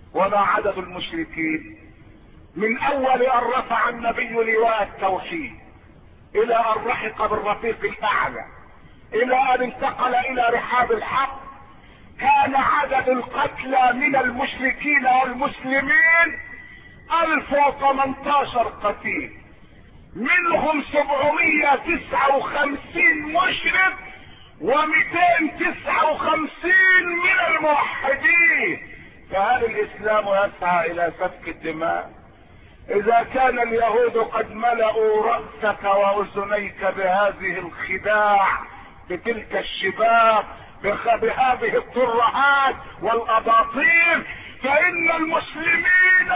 وما عدد المشركين؟ من اول ان رفع النبي لواء التوحيد الى ان رحق بالرفيق الاعلى الى ان انتقل الى رحاب الحق، كان عدد القتلى من المشركين والمسلمين الف وثمانية عشر قتيل، منهم سبعمائة وتسعة وخمسين مشرك ومئتين وتسعة وخمسين من الموحدين. فهل الاسلام يسعى الى سفك الدماء؟ اذا كان اليهود قد ملأوا رأسك واذنيك بهذه الخداع، بتلك الشباب، بهذه الترهات والاباطيل، فان المسلمين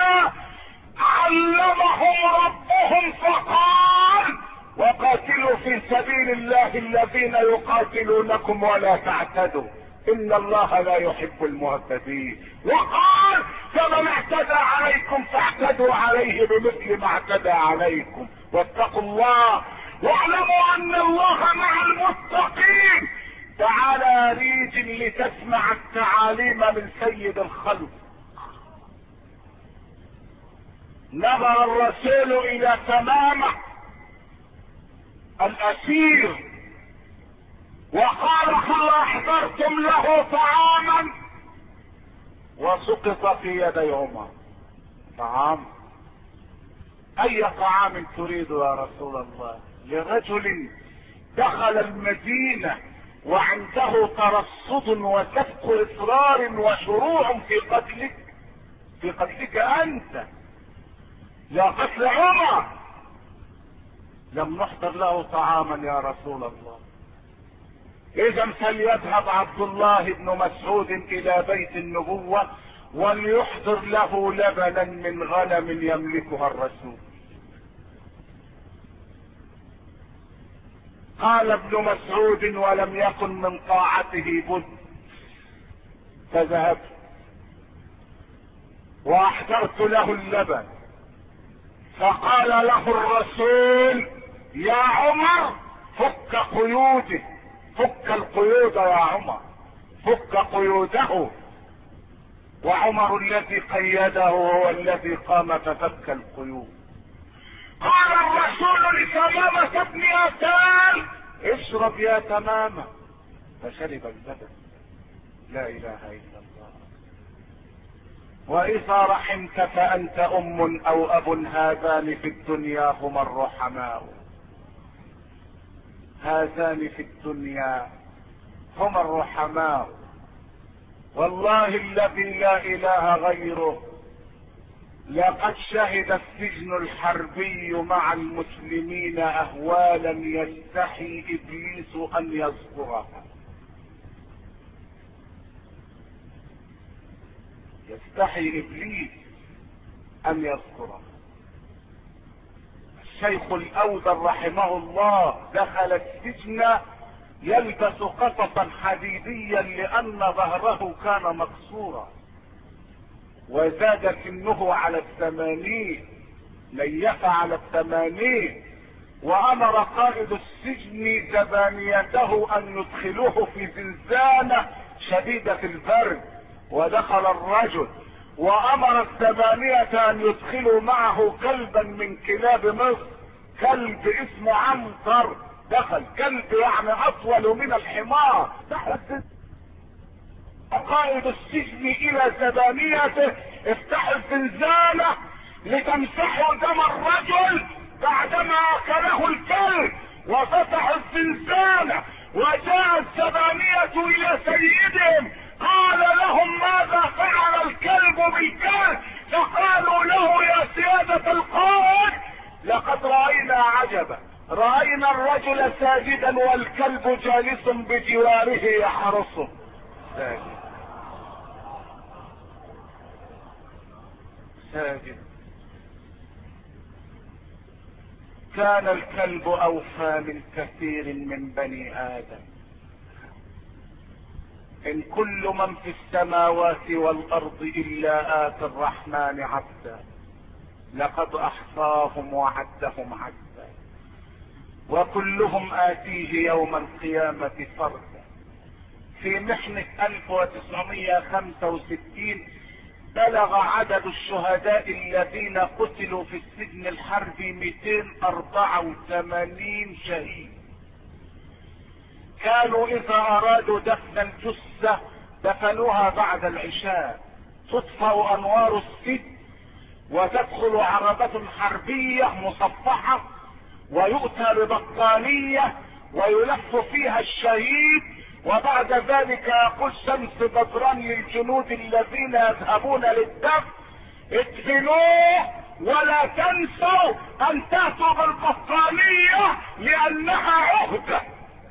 علمهم ربهم فقال وقاتلوا في سبيل الله الذين يقاتلونكم ولا تعتدوا ان الله لا يحب المعتدين. وقال فمن اعتدى عليكم فاعتدوا عليه بمثل ما اعتدى عليكم واتقوا الله واعلموا ان الله مع المتقين. تعالى ريج لتسمع التعاليم من سيد الخلق. نظر الرسول الى تمامه الاسير وقال هل احضرتم له طعاما؟ وسقط في يدي عمر. طعام؟ اي طعام تريد يا رسول الله لرجل دخل المدينة وعنده ترصد وسفك اصرار وشروع في قتلك، في قتلك انت لا قتل عمر. لم نحضر له طعاما يا رسول الله. اذا فليذهب عبد الله بن مسعود الى بيت النبوة وليحضر له لبنا من غنم يملكها الرسول. قال ابن مسعود ولم يكن من طاعته بد، فذهبت واحضرت له اللبن، فقال له الرسول يا عمر فك قيوده، فك القيود يا عمر، فك قيوده. وعمر الذي قيده هو الذي قام ففك القيود. قال الرسول لتمامة ابن يسار اشرب يا تمامة، فشرب اللبن. لا اله الا الله. واذا رحمت فانت ام او اب، هذان في الدنيا هما الرحماء، هذان في الدنيا هما الرحماء. والله الذي لا اله غيره لقد شهد السجن الحربي مع المسلمين اهوالا يستحي ابليس ان يذكرها، يستحي ابليس ان يذكرها. الشيخ الاودل رحمه الله دخل السجن يلبس قصصا حديديا لان ظهره كان مكسورا، وزاد سنه على الثمانين، ليف على الثمانين، وامر قائد السجن زبانيته ان يدخلوه في زنزانة شديدة البرد، ودخل الرجل وامر الزبانية ان يدخلوا معه كلبا من كلاب مصر، كلب اسمه عنتر. دخل كلب يعني اطول من الحمار. قائد السجن الى زبانيته افتحوا الزنزانة لتمسحوا دم الرجل بعدما اكله الكلب، وفتحوا الزنزانة وجاء الزبانية الى سيدهم قال لهم ماذا فعل الكلب بالكلب؟ فقالوا له يا سيادة القائد لقد رأينا عجبا، رأينا الرجل ساجدا والكلب جالس بجواره يحرسه. ساجد ساجد. كان الكلب اوفى من كثير من بني ادم. ان كل من في السماوات والارض الا اتى الرحمن عبدا لقد احصاهم وعدهم عدا، وكلهم اتيه يوم القيامة فردا. في محنة الف وتسعمائة وخمسة وستين بلغ عدد الشهداء الذين قتلوا في السجن الحربي مئتين واربعة وثمانين شهيد. كانوا اذا ارادوا دفن الجثة دفنوها بعد العشاء، تطفأ انوار السجن وتدخل عربة حربية مصفحة ويؤتى ببطانية ويلف فيها الشهيد، وبعد ذلك يقول شمس بدران للجنود الذين يذهبون للدفن: ادفنوه ولا تنسوا ان تأتوا بالبطانية لانها عهدة.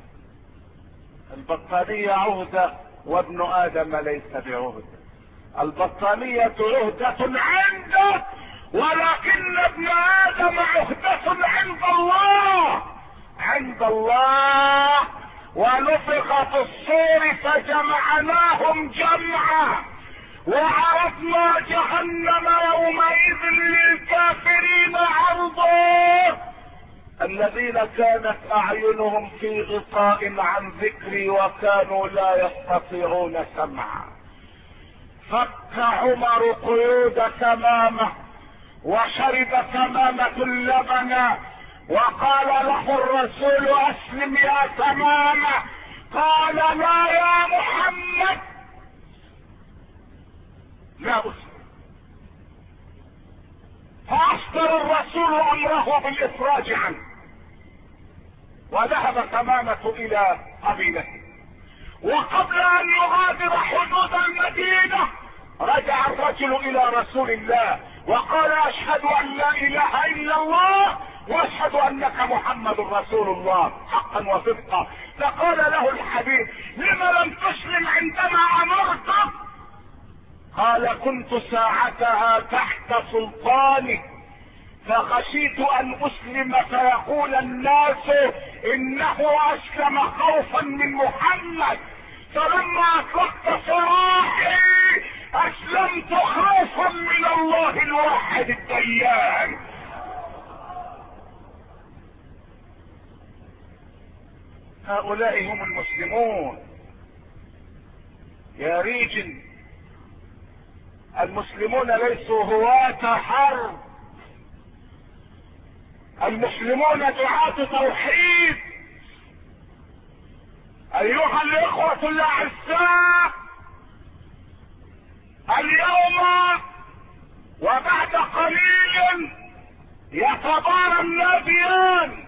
البطانية عهدة وابن ادم ليس بعهدة. البطانية عهدة عندك ولكن ابن ادم عهدة عند الله. عند الله. ونفخ في الصور فجمعناهم جمعا وعرضنا جهنم يومئذ للكافرين عرضا. الذين كانت اعينهم في غطاء عن ذكري وكانوا لا يستطيعون سمعا. فك عمر قيود تمامه وشرب تمامة اللبن وقال له الرسول: اسلم يا تمامة. قال: لا يا محمد، لا اسلم. فاصدر الرسول امره بالافراج عنه وذهب تمامة الى قبيلته. وقبل ان يغادر حدود المدينة رجع الرجل الى رسول الله وقال: اشهد ان لا اله الا الله واشهد انك محمد رسول الله حقا وصدقا. فقال له الحبيب: لم لم تسلم عندما امرتك؟ قال: كنت ساعتها تحت سلطاني فخشيت ان اسلم فيقول الناس انه اسلم خوفا من محمد، فلما اطلقت سراحي اسلمت خوفا من الله الواحد الديان. هؤلاء هم المسلمون يا ريجن. المسلمون ليسوا هواة حرب، المسلمون دعاة توحيد. ايها الاخوة الاعزاء، اليوم وبعد قليل يتبارى الناديان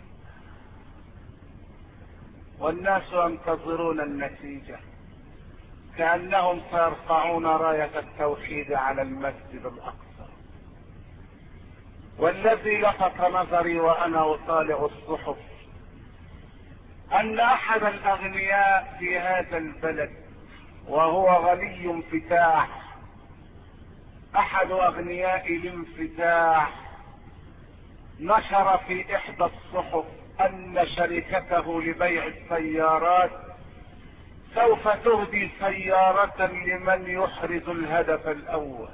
والناس ينتظرون النتيجة كأنهم سيرفعون راية التوحيد على المسجد الأقصى. والذي لفت نظري وأنا أطالع الصحف أن أحد الأغنياء في هذا البلد، وهو غني انفتاح، أحد أغنياء الانفتاح، نشر في إحدى الصحف أن شركته لبيع السيارات سوف تهدي سيارة لمن يحرز الهدف الأول.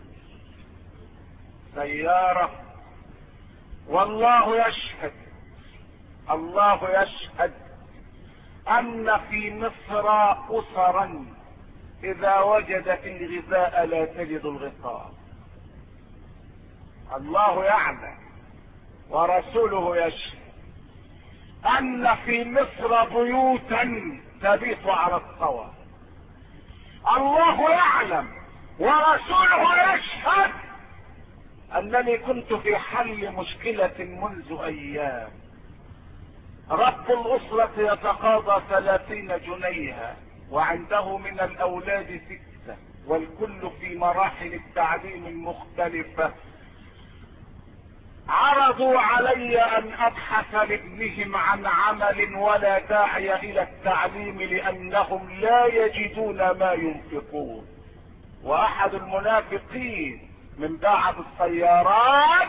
سيارة، والله يشهد، الله يشهد أن في مصر أسرا إذا وجدت الغذاء لا تجد الغطاء. الله يعلم ورسوله يشهد ان في مصر بيوتا تبيت على الطوى. الله يعلم ورسوله يشهد انني كنت في حل مشكلة منذ ايام. رب الاسرة يتقاضى ثلاثين جنيها وعنده من الاولاد ستة والكل في مراحل التعليم المختلفة. عرضوا علي ان ابحث لابنهم عن عمل ولا داعي الى التعليم لانهم لا يجدون ما ينفقون. واحد المنافقين من باعة السيارات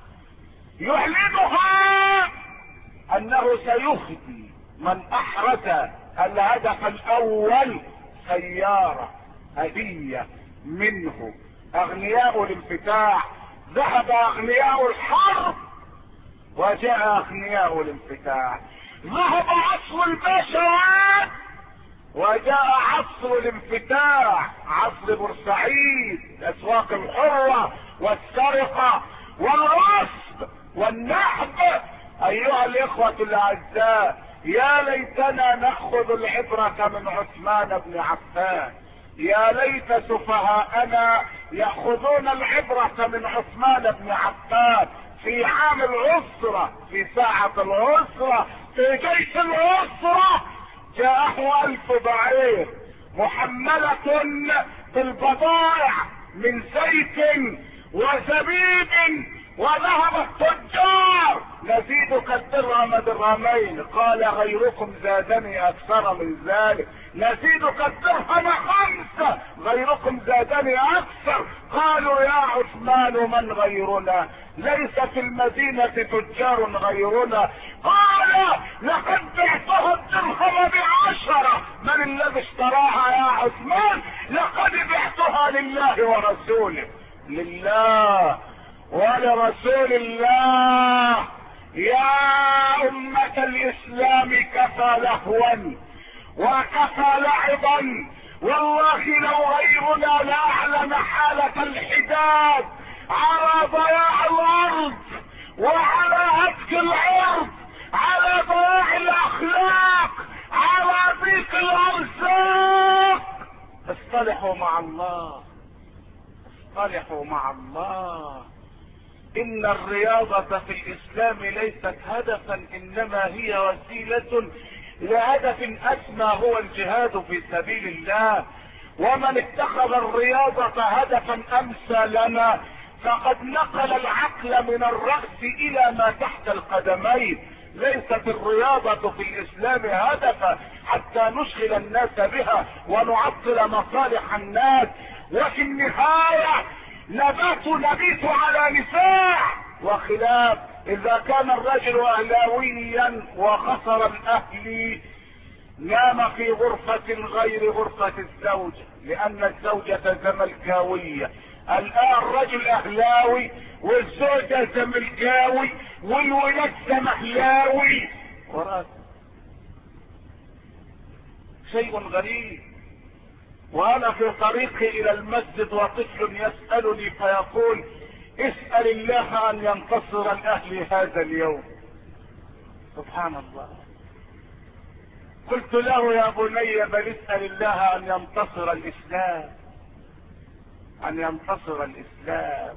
يعلنها انه سيهدي من احرز الهدف الاول سيارة هدية منه. اغنياء الانفتاح ذهب اغنياء الحرب وجاء اغنياء الانفتاح. ذهب اصل البشوات وجاء عصر الانفتاح، عصر بورسعيد، الاسواق الحرة والسرقة والغصب والنهب. ايها الاخوة الاعزاء، يا ليتنا نأخذ العبرة من عثمان بن عفان، يا ليت سفهاءنا يأخذون العبرة من عثمان بن عفان في عام العسرة، في ساعة العسرة، في جيش العسرة. جاءه ألف بعير محملة بالبضائع من زيت وزبيب وذهب التجار، نزيدك الدرهم درهمين، قال غيركم زادني اكثر من ذلك، نزيدك الدرهم خمسة، غيركم زادني اكثر. قالوا يا عثمان من غيرنا؟ ليس في المدينة تجار غيرنا. قال لقد بعتها الدرهم بعشرة. من الذي اشتراها يا عثمان؟ لقد بعتها لله ورسوله، لله ولرسول الله. يا أمة الإسلام كفى لهوا وكفى لعبا، والله لو غيرنا لأعلم حالة الحداد على ضياع الأرض وعلى هتك العرض، على ضياع الأخلاق، على ضيق الأرزاق. اصطلحوا مع الله، اصطلحوا مع الله. ان الرياضة في الاسلام ليست هدفا، انما هي وسيلة لهدف اسمى هو الجهاد في سبيل الله. ومن اتخذ الرياضة هدفا امثى لنا فقد نقل العقل من الرأس الى ما تحت القدمين. ليست الرياضة في الاسلام هدفا حتى نشغل الناس بها ونعطل مصالح الناس، وفي النهاية نبات نبيت على نساء وخلاف. اذا كان الرجل اهلاويا وخسر الاهلي نام في غرفة غير غرفة الزوجة، لان الزوجة زملكاوية. الان الرجل اهلاوي والزوجة زملكاوي والولد زمهلاوي، ورأس شيء غريب. وانا في طريقي الى المسجد وطفل يسألني فيقول اسأل الله ان ينتصر الاهلي هذا اليوم. سبحان الله. قلت له يا بني بل اسأل الله ان ينتصر الاسلام، ان ينتصر الاسلام.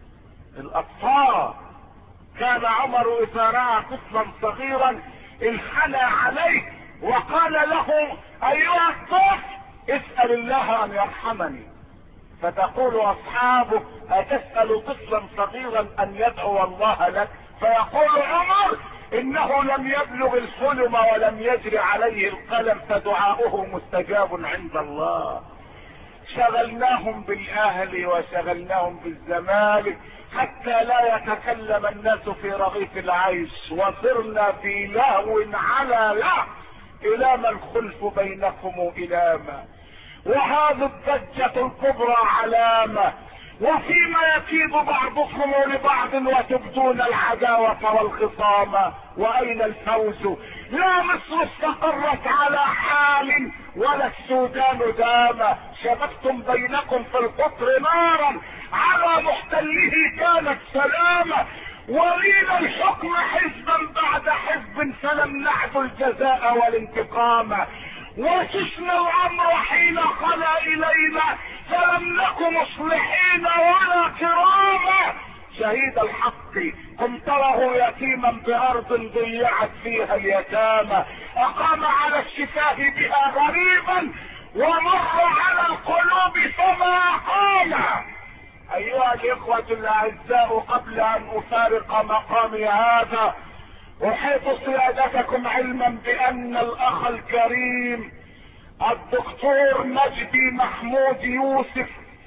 الاطفال، كان عمر اذا رأى طفلا صغيرا انحنى عليه وقال له ايها الطفل اسأل الله ان يرحمني. فتقول اصحابه اتسأل طفلا صغيرا ان يدعو الله لك؟ فيقول عمر انه لم يبلغ الحلم ولم يجري عليه القلم فدعاؤه مستجاب عند الله. شغلناهم بالاهل وشغلناهم بالزمالك حتى لا يتكلم الناس في رغيف العيش، وصرنا في لهو على لهو. الى ما الخلف بينكم الى ما، وهذه الضجة الكبرى علامة، وفيما يكيد بعضكم لبعض وتبدون العداوة والخصامة. واين الفوز؟ لا مصر استقرت على حال ولا السودان دام. شبكتم بينكم في القطر نارا، على محتله كانت سلامة. ولينا الحكم حزبا بعد حزب فلم نعد الجزاء والانتقام. وشفنا الامر حين خلا الينا فلم نك مصلحين ولا كراما. شهيد الحق كم تره يتيما بارض ضيعت فيها اليتامى، اقام على الشفاه بها غريبا ومر على القلوب فما قام. ايها الاخوة الاعزاء، قبل ان افارق مقامي هذا احيط سيادتكم علما بان الاخ الكريم الدكتور مجدي محمود يوسف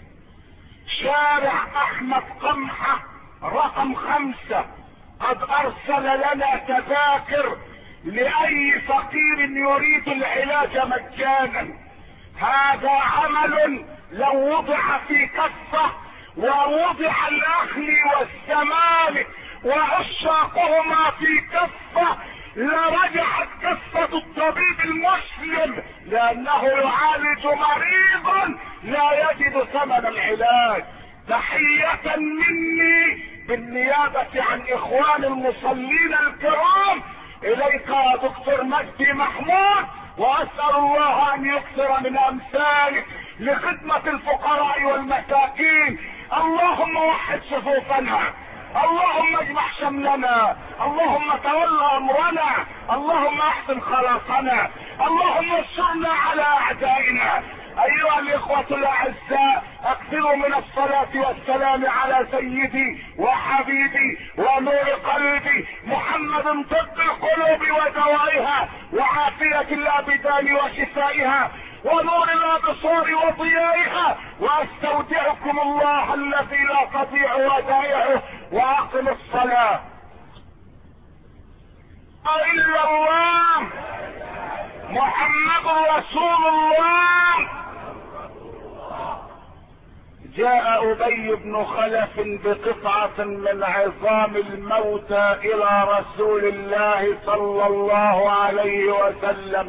شارع احمد قمحة رقم خمسة قد ارسل لنا تذاكر لاي فقير يريد العلاج مجانا. هذا عمل لو وضع في كفة ووضع الاهلي والزمالك وعشاقهما في كفة لرجعت قصة الطبيب المسلم لانه يعالج مريضا لا يجد ثمن العلاج. تحية مني بالنيابة عن اخوان المصلين الكرام اليك يا دكتور مجدي محمود، واسأل الله ان يكثر من امثالك لخدمة الفقراء والمساكين. اللهم وحد صفوفنا، اللهم اجمع شملنا، اللهم تولى امرنا، اللهم احسن خلاصنا، اللهم انصرنا على اعدائنا. ايها الاخوة الاعزاء، اكثروا من الصلاة والسلام على سيدي وحبيبي ونور قلبي محمد، طب القلوب ودوائها وعافية الابدان وشفائها ونور الابصار وضيائها، واستودعكم الله الذي لا تضيع ودائعه، واقم الصلاة. الا الله محمد رسول الله. جاء ابي بن خلف بقطعة من عظام الموتى الى رسول الله صلى الله عليه وسلم،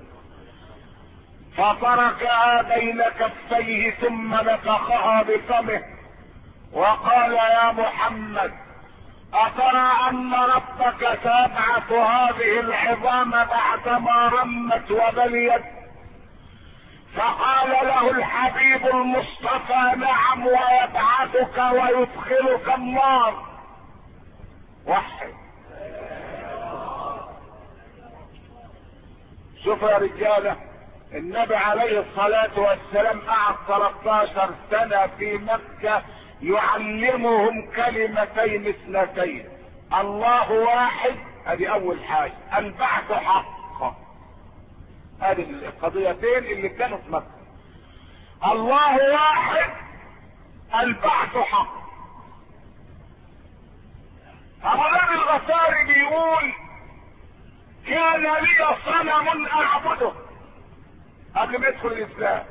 فتركها بين كفيه ثم نفخها بفمه وقال يا محمد اترى ان ربك سيبعث هذه العظام بعدما رمت وبليت؟ فقال له الحبيب المصطفى نعم، ويبعثك ويدخلك النار. وحد. شوف يا رجاله، النبي عليه الصلاة والسلام قعد ثلاث عشرة سنة في مكة يعلمهم كلمتين اثنتين: الله واحد، ادي اول حاجة، البعث حق. هذه القضيتين اللي كانوا في مكة. الله واحد، البعث حق. ابو ذر الغفاري بيقول كان لي صنم اعبده قبل ما يدخل الاسلام،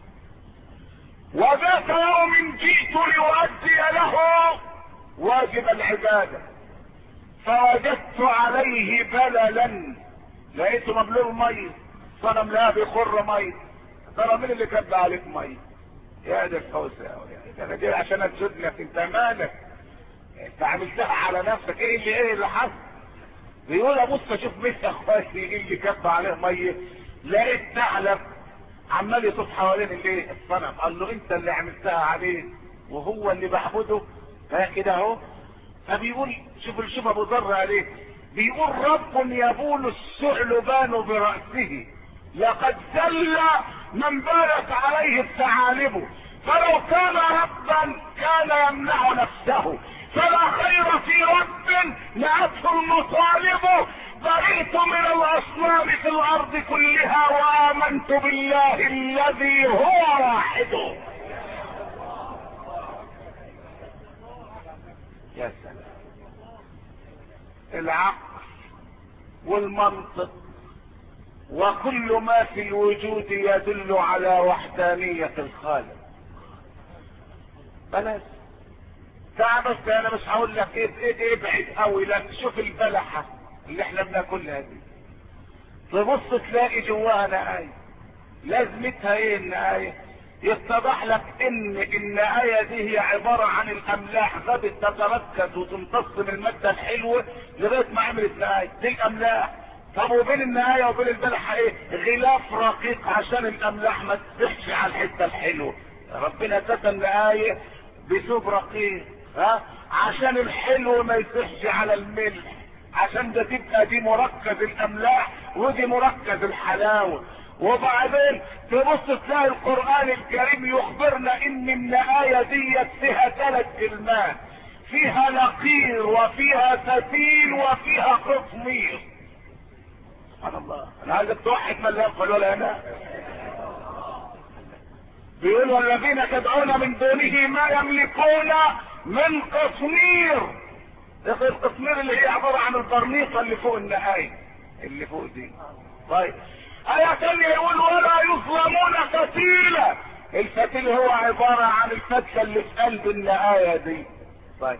وذات يوم جئت لأؤدي له واجب العبادة، فوجدت عليه بللا، لقيته مبلول مية، صنم لا بيخر مية. ترى مين اللي كب عليك مية؟ يا ده الفوسة، انا جاي عشان اتشد لك، انت مالك؟ انت عملتها على نفسك. ايه اللي ايه اللي حصل؟ بيقول ابص اشوف مين يا اخواتي ايه اللي كب عليه مية، لقيت ثعلب عمال يطوف حوالين الايه الصنم. قال له انت اللي عملتها عليه وهو اللي بعبده، ها كده اهو. فبيقول شوف شوف ابو ذر عليه، بيقول رب يبول الثعلبان برأسه، لقد زل من بالت عليه الثعالب، فلو كان ربا كان يمنع نفسه، فلا خير في رب نأته المطالب. برئت من الاصنام في الارض كلها وامنت بالله الذي هو واحد. يا سلام. العقل والمنطق وكل ما في الوجود يدل على وحدانية الخالق. بلاش تعال بس، انا مش هقول لك ايه ايه ابعد قوي، لك شوف البلحة اللي احنا بناكلها دي، تبص تلاقي جواها نقاية. لازمتها ايه النقاية؟ يتضح لك ان النقاية دي هي عبارة عن الاملاح غابت تتركز وتمتص من المادة الحلوة لغاية ما عملت نقاية. دي الاملاح. طب وبين النهاية وبين البلحة ايه؟ غلاف رقيق عشان الاملاح ما تسحش على الحتة الحلوة. ربنا ادى النهاية بثوب رقيق، ها، عشان الحلو ما يسحش على الملح، عشان ده تبقى دي مركز الاملاح ودي مركز الحلاوة. وبعدين تبص تلاقي القرآن الكريم يخبرنا ان النهاية ديت فيها ثلاث كلمات، فيها نقير وفيها فتيل وفيها قطمير. سبحان الله. انا عايزك توحد من لا يقبل ولا ينام. بيقول والذين تدعون من دونه ما يملكون من قطمير. القطمير اللي هي عبارة عن البرنيطة اللي فوق النهاية اللي فوق دي. طيب آية تانية يقول ولا يظلمون فتيلا. الفتيل هو عبارة عن الفتلة اللي في قلب النهاية دي. طيب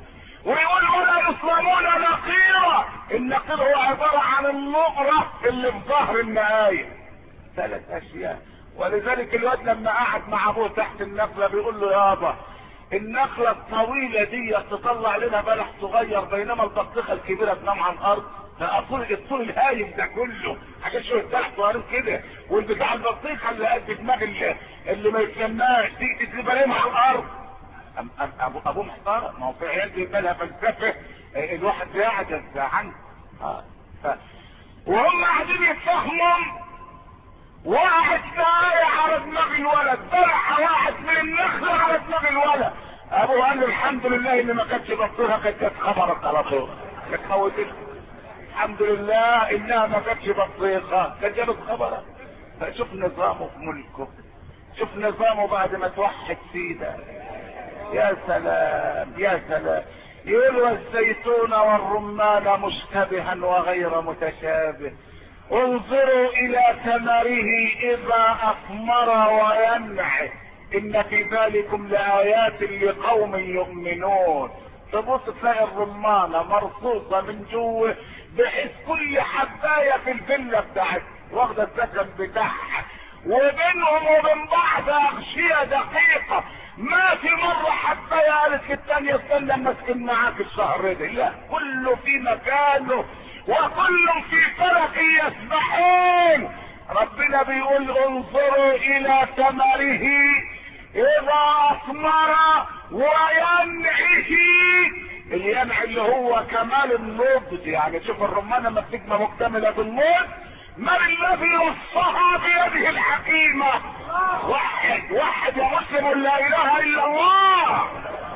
ويقول ولا يصلمون نقيرا. النقير هو عبارة عن النقرة اللي في ظهر النهاية. ثلاث اشياء. ولذلك الواد لما قعد مع ابوه تحت النخلة بيقول له يابا النخلة الطويلة دي تطلع لنا بلح صغير، بينما البطيخة الكبيرة تنام على الارض. فاقول الطول الهايم ده كله عشان شوية بلح صغيرين كده، والبتاع البطيخة اللي قد دماغ اللي, اللي ما يتلماش دي تبقى على الارض. ابو ابو محتار. ما هو في عيال بيبقى فلسفه الواحد بيعجز عنه. اه ف... وهم قاعدين يتفهموا، واحد سايع على دماغ الولد، طلع واحد من النخله على دماغ الولد. ابوه قال له الحمد لله ان ما كانتش بطيخه، كانت جت خبرك على طول، كانت خوتتك. الحمد لله انها ما كانتش بطيخه، كانت جابت خبرك. فشوف نظامه في ملكه، شوف نظامه بعد ما توحد سيده. يا سلام يا سلام. يقول والزيتون والرمان مشتبها وغير متشابه، انظروا الى ثمره اذا اثمر وينعه ان في ذلكم لايات لقوم يؤمنون. تبص تلاقي الرمانة مرصوصة من جوه، بحيث كل حباية في الفيلا بتاعتها واخدة السكن بتاعها، وبينهم وبين بعض اغشية دقيقة. ما في مرة حباية قالت للتانية استنى اما اسكن معاك الشهر ده، لا، كله في مكانه وكل في فرق يسبحون. ربنا بيقول انظروا الى ثمره اذا اثمر وينعه. الينع اللي هو كمال النضج، يعني شوف الرمانة لما بتبقى مكتملة بالنضج. من الذي يصها بيده الحكيمة؟ وحد وحد يا مسلم لا اله الا الله.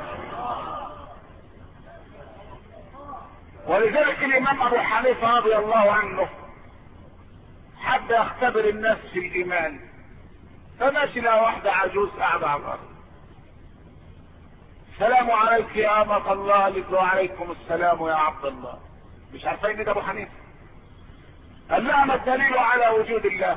ولذلك الامام ابو حنيفة رضي الله عنه حب يختبر الناس في الايمان، فماشي لها واحدة عجوز قاعدة على الارض. السلام عليك يا امة الله. قالت له وعليكم السلام يا عبد الله. مش عارفين ده ابو حنيفة. قال لها ما الدليل على وجود الله؟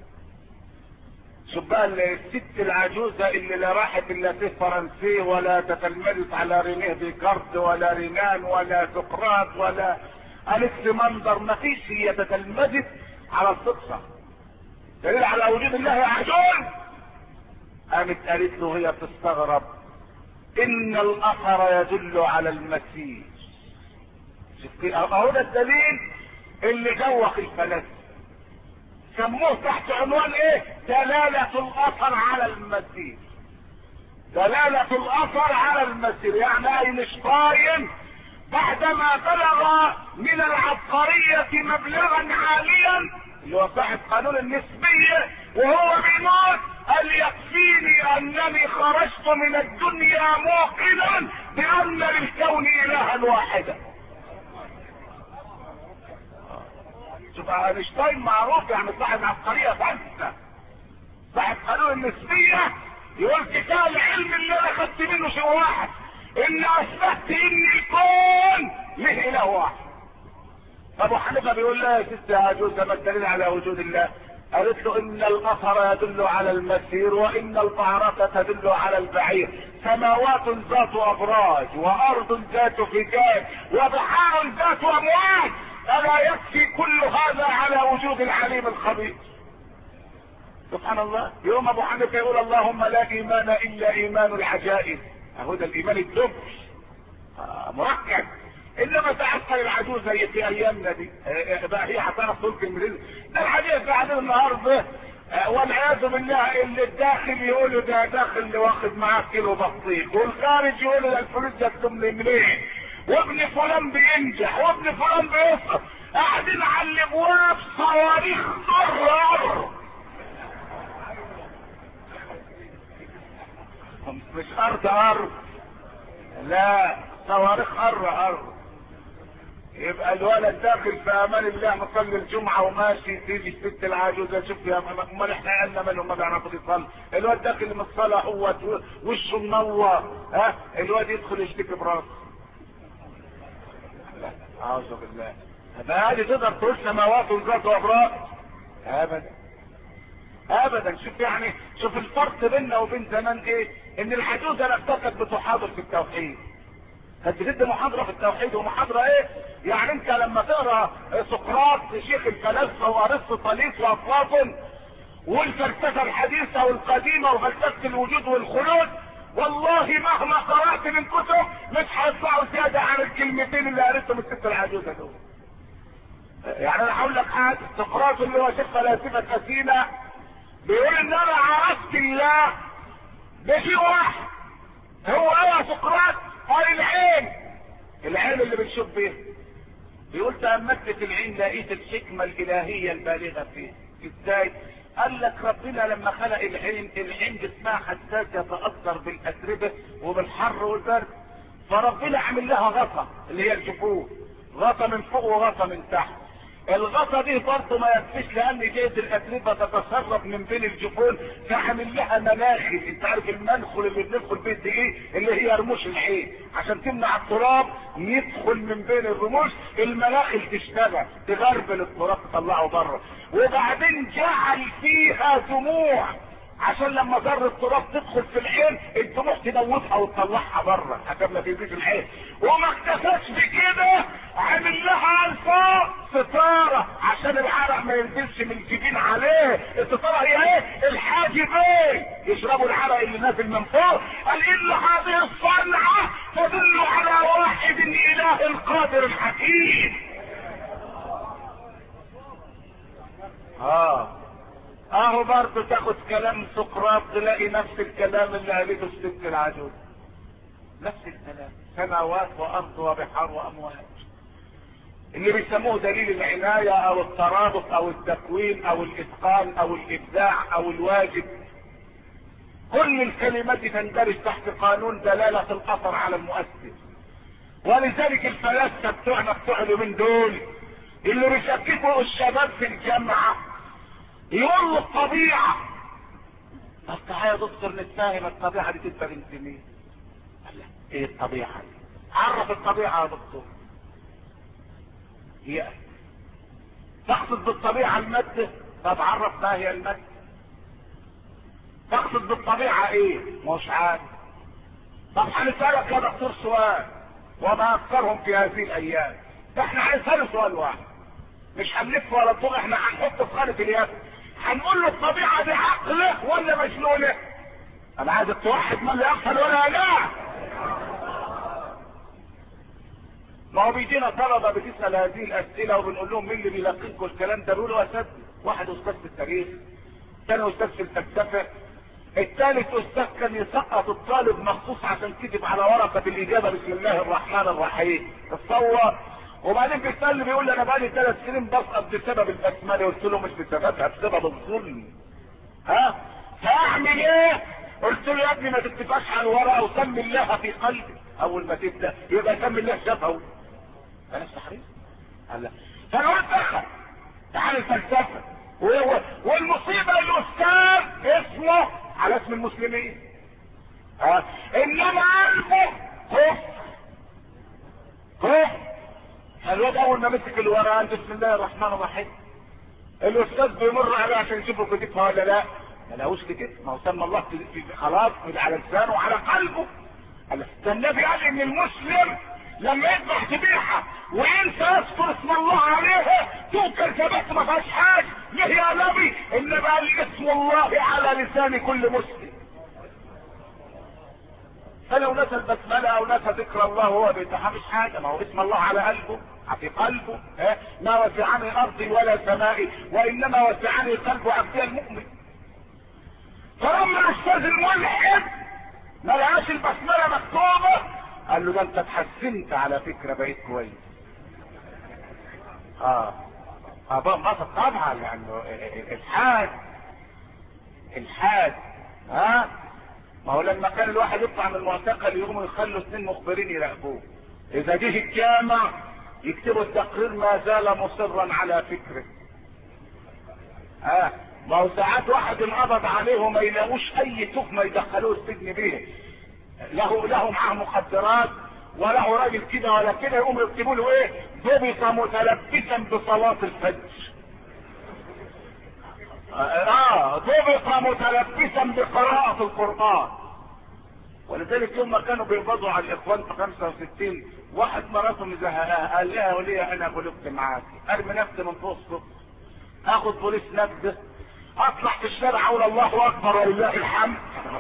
شوف بقى الست العجوزة اللي لا راحت الا في فرنسي ولا تتلمذت على رينيه ديكارت ولا رينان ولا سقراط ولا اليكس منظر، ما فيش هي تتلمذت على الصدفة. دليل على وجود الله يا عجوز. قامت قالت له هي بتستغرب ان الاثر يدل على المسيح. شفت اهو ده الدليل اللي جوخ الفلاسفه، سموه تحت عنوان ايه؟ دلالة الاثر على المسير. دلالة الاثر على المسير يعني اينشتاين بعدما بلغ من العبقرية مبلغا عاليا اللي هو صاحب قانون النسبية وهو بيموت قال يكفيني انني خرجت من الدنيا موقنا بان للكون الها واحدا. شوف اينشتاين معروف يعني صاحب عبقرية فلسفة، صاحب قانون النسبية. يقول كفاية العلم اللي انا خدت منه شيء واحد، ان اثبتت ان الكون له اله واحد. ابو حنيفة بيقول لها يا ست عجوز ما الدليل على وجود الله؟ قالت له ان الاثر يدل على المسير وان البعرة تدل على البعير، سماوات ذات ابراج وارض ذات فجاج وبحار ذات امواج، الا يكفي كل هذا على وجود العليم الخبير؟ سبحان الله. يوم ابو حنيفه يقول اللهم لا ايمان الا ايمان العجائز. اهو ده الايمان الدبش آه مركب. انما تعقل العجوز زي في ايامنا دي آه بقى هي هتعرف تقول كلمتين. ده الحديث قاعدين النهارده آه والعياذ بالله اللي الداخل يقولوا ده داخل واخد معاه كيلو بطيخ، والخارج يقولوا ده الفلوس جاتهم منين، وابن فلان بينجح وابن فلان بيسقط. قاعدين على الابواب صواريخ قرر، مش ارض ارض، لا صواريخ ارض ارض. يبقى الولد داخل في امان الله مصلي الجمعه وماشي، تيجي الست العاجوزه شوف يا امال احنا قالنا منهم ما بيعرفوا يصلي. الواد داخل من الصلاه هو وشه منور، ها الواد يدخل يشتكي براسه. اعوذ بالله. هذه تقدر تقول سماوات ذات ابراج؟ ابدا ابدا. شوف يعني شوف الفرق بيننا وبين زمان ايه؟ ان العجوزه نفسها بتحاضر في التوحيد، كانت بتدي محاضرة في التوحيد. ومحاضرة ايه يعني؟ انت لما تقرا سقراط شيخ الفلاسفة وارسطاليس وافلاطون والفلسفة الحديثة والقديمة وفلسفة الوجود والخلود، والله مهما قرأت من كتب مش هيطلعوا زيادة عن الكلمتين اللي قريتهم الست العجوزة دول. يعني انا هقول لك حاجة، سقراط اللي هو شيخ فلاسفة اثينا بيقول ان انا عرفت الله بشيء واحد. هو ايه سقراط؟ قال العين. العين اللي بنشوف بيها. بيقول تأملت العين لقيت الحكمة الالهية البالغة فيه. ازاي؟ قال لك ربنا لما خلق العين، العين جسمها حساس يتأثر بالأتربة وبالحر والبرد، فربنا عمل لها غطا اللي هي الجفوف، غطا من فوق وغطا من تحت. الغطا دي برضه ما يكفيش لان جهة الاتربه تتسرب من بين الجفون، فعمل لها مناخل. انت عارف المنخل اللي بندخل بيه دي ايه؟ اللي هي رموش العين، عشان تمنع التراب يدخل من بين الرموش. المناخل تشتغل تغربل التراب تطلعه بره. وبعدين جعل فيها دموع عشان لما ذره التراب تدخل في العين الدموع تموتها وتطلعها بره عشان ما تجيش العين. وما اكتفاش بكده، عمل لها الفوق ستاره عشان العرق ما ينزلش من الجبين عليه. الستاره هي ايه؟ الحاجبين يشربوا العرق اللي نازل من فوق. قال ان هذه الصنعه تدل على واحد اله القادر الحكيم. اه اهو برضه تاخد كلام سقراط تلاقي نفس الكلام اللي قالته الست العجوز، نفس الكلام، سماوات وارض وبحار وامواج، اللي بيسموه دليل العناية او الترابط او التكوين او الاتقان او الابداع او الواجب. كل الكلمات دي تندرج تحت قانون دلالة الاثر على المؤثر. ولذلك الفلاسفة بتوعنا بتوع اليومين دول اللي بيشككوا الشباب في الجامعة يقول له الطبيعة. طب تعالى يا دكتور نتفاهم الطبيعة دي تبقى بنت مين؟ قال لك ايه الطبيعة دي؟ عرف الطبيعة يا دكتور. هي تقصد بالطبيعة المادة؟ طب عرف ما هي المادة. تقصد بالطبيعة ايه؟ مش عارف. طب هنسألك يا دكتور سؤال وما اكثرهم في هذه الايام. احنا هنسأله سؤال واحد، مش هنلف ولا نطوق، احنا هنحط في خانة اليد. هنقول له الطبيعة دي عقله ولا مجنونة؟ انا عايزك توحد من لا يغفل ولا لا. ما هو بيجينا طلبة بتسأل هذه الاسئلة وبنقول لهم مين اللي بيلقنكم الكلام ده؟ بيقولوا اساتذة. واحد استاذ في التاريخ، ثاني استاذ في الفلسفة، الثالث استاذ كان يسقط الطالب مخصوص عشان كتب على ورقة الاجابة بسم الله الرحمن الرحيم. تصور. وبعدين بيسأل بيقول لي انا بقالي ثلاث سنين بسقط بسبب البسمله. قلت له مش بسببها، بسبب الظلم. ها فاعمل ايه؟ قلت له يا ابني ما تكتبهاش على الورقه وسمي الله في قلبك. اول ما تبدا يبقى سمي الله شفوي. انا استحريت. قال لا. فانا قلت دخل تعال الفلسفه. والمصيبه الاستاذ اسمه على اسم المسلمين. ها انما قلبه كفر كفر. الواد اول ما مسك الورقه بسم الله الرحمن الرحيم، الاستاذ بيمر عليه عشان يشوفه كتبها ولا لا. ما لقوش كتب، ما هو سمى الله خلاص على لسانه وعلى قلبه. ده النبي قال ان المسلم لما يذبح ذبيحه وينسى يذكر اسم الله عليها توكل كبس ما فيهاش حاجه. ليه يا نبي؟ النبي قال اسم الله على لسان كل مسلم. فلو نسى البسمله او نسى ذكر الله وهو بيتحمش حاجه، ما هو اسم الله على قلبه في قلبه. اه؟ ما وسعني ارضي ولا سمائي وانما وسعني قلب عبدي المؤمن. فلما الاستاذ الملحد ما لقاش البسمله مكتوبه قال له ده انت اتحسنت على فكره بقيت كويس. اه اه مصر طبعا لانه الحاد الحاد ها. ما هو لما كان الواحد يطلع من المعتقل يقوموا يخلوا اثنين مخبرين يراقبوه. اذا جه الجامع يكتبوا التقرير ما زال مصرا على فكره. اه ما هو ساعات واحد انقبض عليه وما يلاقوش اي تهمه يدخلوه السجن بيها. له له معاه مخدرات وله راجل كده ولا كده، يقوموا يكتبوا له ايه؟ ضبط متلبسا بصلاه الفجر. اه ضبط متلبسا بقراءة القرآن. ولذلك يوم ما كانوا بيقبضوا على الاخوان في خمسة وستين واحد مراته مزهقاها قال لها وليه انا غلبت معاكي، ارمي نفسي من فوق السطح، اخد بوليس نبذه، اطلع في الشارع اقول الله اكبر ولله الحمد.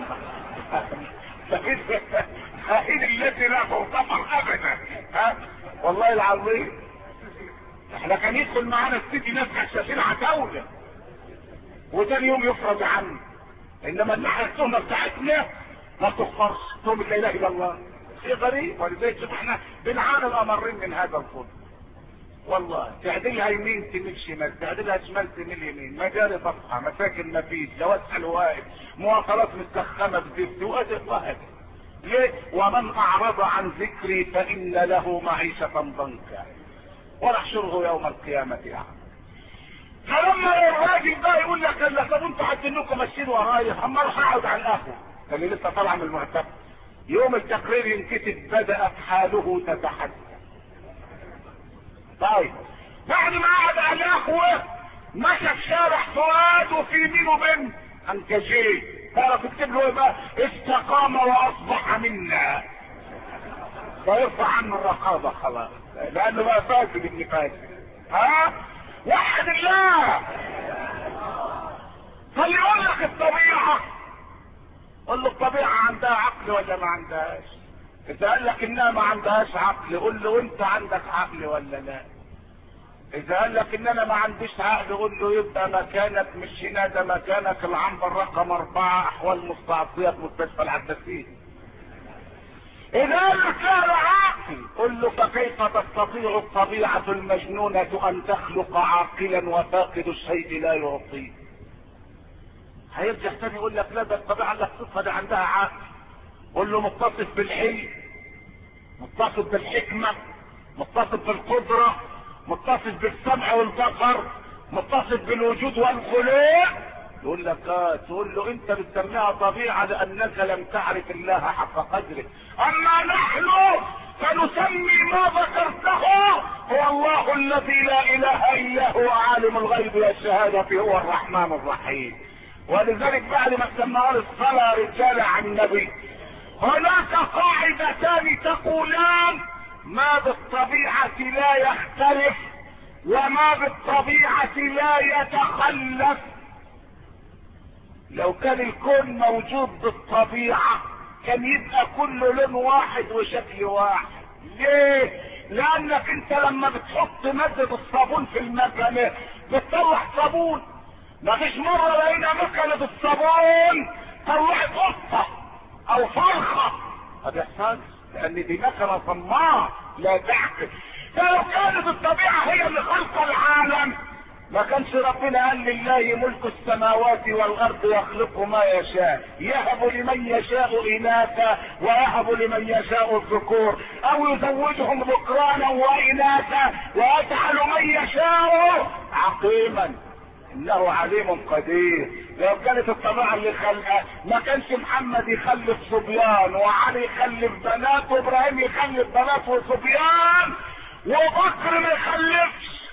هذه التي لا تغتفر ابدا. ها والله العظيم احنا كان يدخل معانا السجن ناس حشاشين عتاوله وتاني يوم يفرج عنه، انما الناحيه التهمه بتاعتنا ما تغفرش، تهمه لا اله الا الله. شيء غريب. ولذلك شوف احنا بنعاني الامرين من هذا الظلم. والله تعدلها يمين تميل شمال، تعدلها شمال تميل يمين، مجاري صفحه، مساكن ما فيش، جواز حلوائد، مواصلات مستخدمه بزفت وادي وهكذا. ليه؟ ومن اعرض عن ذكري فان له معيشه ضنكا ونحشره يوم القيامه اعمى. فلما الراجل ده يقول لك لا طب انتوا هتنكم ماشيين ورايا، اما اروح اقعد على القهوه اللي لسه طالع من المعتقل، يوم التقرير ينكتب بدات حاله تتحسن. طيب بعد ما قعد على القهوه مشى في شارع فؤاد وفي يمينه بنت انكشيه، تعرف تكتب له ايه بقى؟ استقام واصبح منا، فيرفع عنه الرقابه خلاص لانه بقى فاسد ابن فاسد. ها وحد الله. فليقول لك الطبيعه، قول له الطبيعه عندها عقل ولا ما عندهاش؟ اذا قال لك انها ما عندهاش عقل قول له انت عندك عقل ولا لا؟ اذا قال لك ان انا ما عنديش عقل قول له يبقى مكانك مش هنا، ده مكانك العنبر رقم اربعة احوال مستعصية مستشفى العباسية. اذا قال لك لا عقل قل له فكيف تستطيع الطبيعة المجنونة ان تخلق عاقلا وفاقد الشيء لا يعطيه؟ هيرجع تاني يقول لك لا ده الطبيعة اللي خصوصها ده عندها عقل. قل له متصف بالحلم، متصف بالحكمة، متصف بالقدرة، متصف بالسمع والبصر، متصف بالوجود والخلق. يقول لك اه تقول له انت بتسميها طبيعه لانك لم تعرف الله حق قدره، اما نحن فنسمي ما ذكرته هو الله الذي لا اله الا هو عالم الغيب والشهاده هو الرحمن الرحيم. ولذلك بعد ما سماها الصلاه رجال عن النبي هناك قاعدتان تقولان ما بالطبيعة لا يختلف وما بالطبيعة لا يتخلف. لو كان الكون موجود بالطبيعة كان يبقى كله لون واحد وشكل واحد. ليه؟ لانك انت لما بتحط مادة الصابون في المكنة بتطلع صابون. مفيش مرة لقينا مكنة الصابون طلعت قطة او فرخة، ما بيحصلش لان دي مكنة صماء لا تعقل. فلو كانت الطبيعة هي اللي خلق العالم ما كانش ربنا قال لله ملك السماوات والارض يخلق ما يشاء، يهب لمن يشاء اناثا ويهب لمن يشاء الذكور او يزوجهم ذكرانا واناثا ويجعل من يشاء عقيما انه عليم قدير. لو كانت الطبيعه اللي خلقها ما كانش محمد يخلف صبيان وعلي يخلف بنات وابراهيم يخلف بنات وصبيان وبكر ما يخلفش.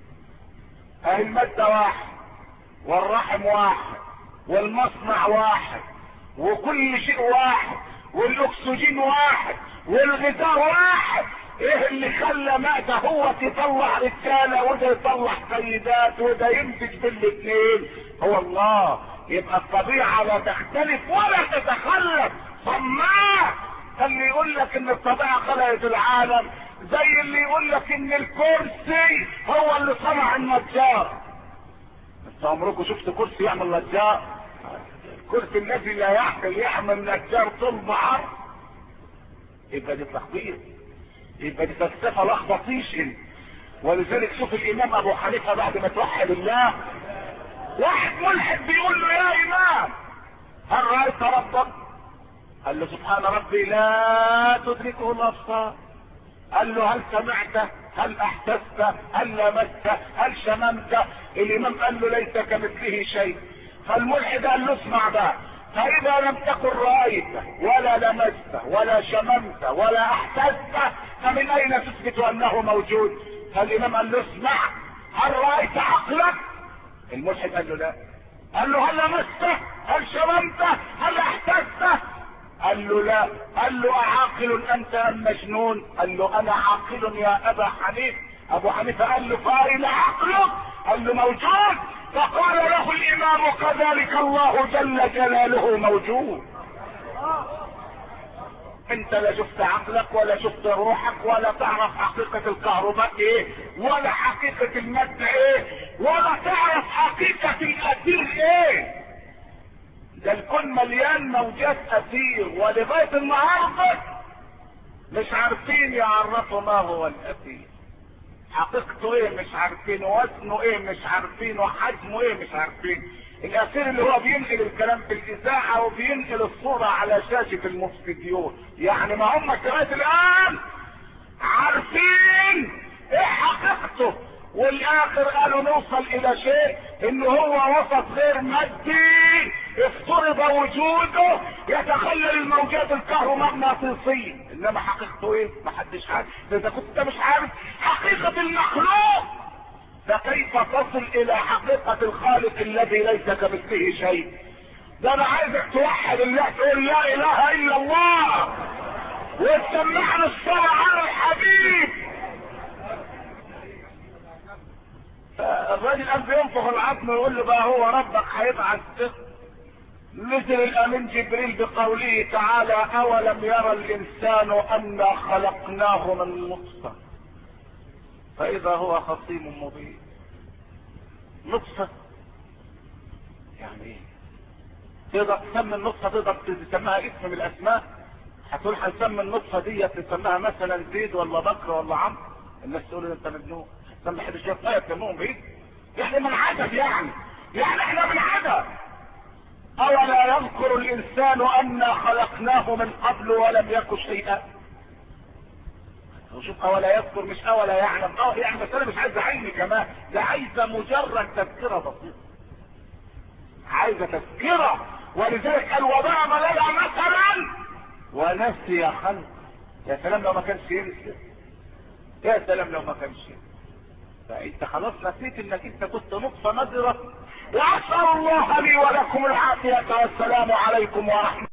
اهي المادة واحد والرحم واحد والمصنع واحد وكل شيء واحد والاكسجين واحد والغذاء واحد. ايه اللي خلى مادة هو تطلع رجالة وده يطلع سيدات وده ينتج بالاثنين؟ هو الله. يبقى الطبيعة لا تختلف ولا تتخلف. صماء اللي يقول لك ان الطبيعة خلقت العالم زي اللي يقول لك ان الكرسي هو اللي صنع النجار. انت عمركم شفت كرسي يعمل نجار؟ الكرسي الذي لا يعقل يعمل نجار طول بعرض. يبقى دي تخبيط، يبقى دي فلسفه لخبطيشن. ولذلك شوف الامام ابو حنيفه بعد ما توحد الله واحد ملحد بيقول له يا امام هل رايت ربك؟ قال له سبحان ربي لا تدركه الابصار. قال له هل سمعت؟ هل احسست؟ هل لمست؟ هل شممت؟ الامام قال له ليس كمثله شيء. فالملحد قال له اسمع بقى، فاذا لم تكن رايت ولا لمست ولا شممت ولا احسست فمن اين تثبت انه موجود؟ فالامام قال له اسمع، هل رايت عقلك؟ الملحد قال له لا. قال له هل لمست؟ هل شممت؟ هل احسست؟ قال له لا. قال له اعاقل انت ام مجنون؟ قال له انا عاقل يا ابا حنيفه. ابو حنيفه قال له فاين عقلك؟ قال له موجود. فقال له الامام كذلك الله جل جلاله موجود. انت لا شفت عقلك ولا شفت روحك ولا تعرف حقيقة الكهرباء ايه ولا حقيقة المادة ايه ولا تعرف حقيقة الاثير ايه. ده الكون مليان موجات اثير، ولغاية النهاردة مش عارفين يعرفوا ما هو الاثير، حقيقته ايه مش عارفين، وزنه ايه مش عارفين، وحجمه ايه مش عارفين. الاثير اللي هو بينقل الكلام في الاذاعه وبينقل الصوره على شاشه المستديون، يعني ما هم لغايه الان عارفين ايه حقيقته. والاخر قالوا نوصل الى شيء ان هو وسط غير مادي افترض وجوده يتخلل الموجات الكهرومغناطيسيه، انما حقيقته ايه محدش عارف. اذا كنت مش عارف حقيقه المخلوق فكيف تصل الى حقيقة الخالق الذي ليس كمثله شيء؟ ده انا عايزك توحد الله، تقول لا اله الا الله وتسمعنا الصلاة على الحبيب. الراجل قام بينفخ العظم ويقول له بقى هو ربك هيبعث. نزل الامين جبريل بقوله تعالى اولم يرى الانسان انا خلقناه من نطفة فاذا هو خصيم مبين. نطفة يعني ايه؟ تقدر تسمي النطفة، تقدر تسميها اسم من الاسماء؟ هتقول هنسمي النطفة دي تسميها مثلا زيد ولا بكر ولا عمرو، الناس تقول انت مجنون. هتسمي حد شوية طيب تسموهم بايه؟ احنا من عدد يعني يعني احنا من عدد. اولا يذكر الانسان انا خلقناه من قبل ولم يك شيئا. وشوف اولا يذكر مش اولا يعلم. اه يعني بس انا مش عايز عيني كمان، ده عايزه مجرد تذكره بسيطه، عايزه تذكره. ولذلك قال وضرب لنا مثلا ونسي خلق. يا سلام لو ما كانش ينسى، يا سلام لو ما كانش ينسى. فانت خلاص نسيت انك انت كنت نطفه نذره. واسال الله لي ولكم العافيه والسلام عليكم ورحمه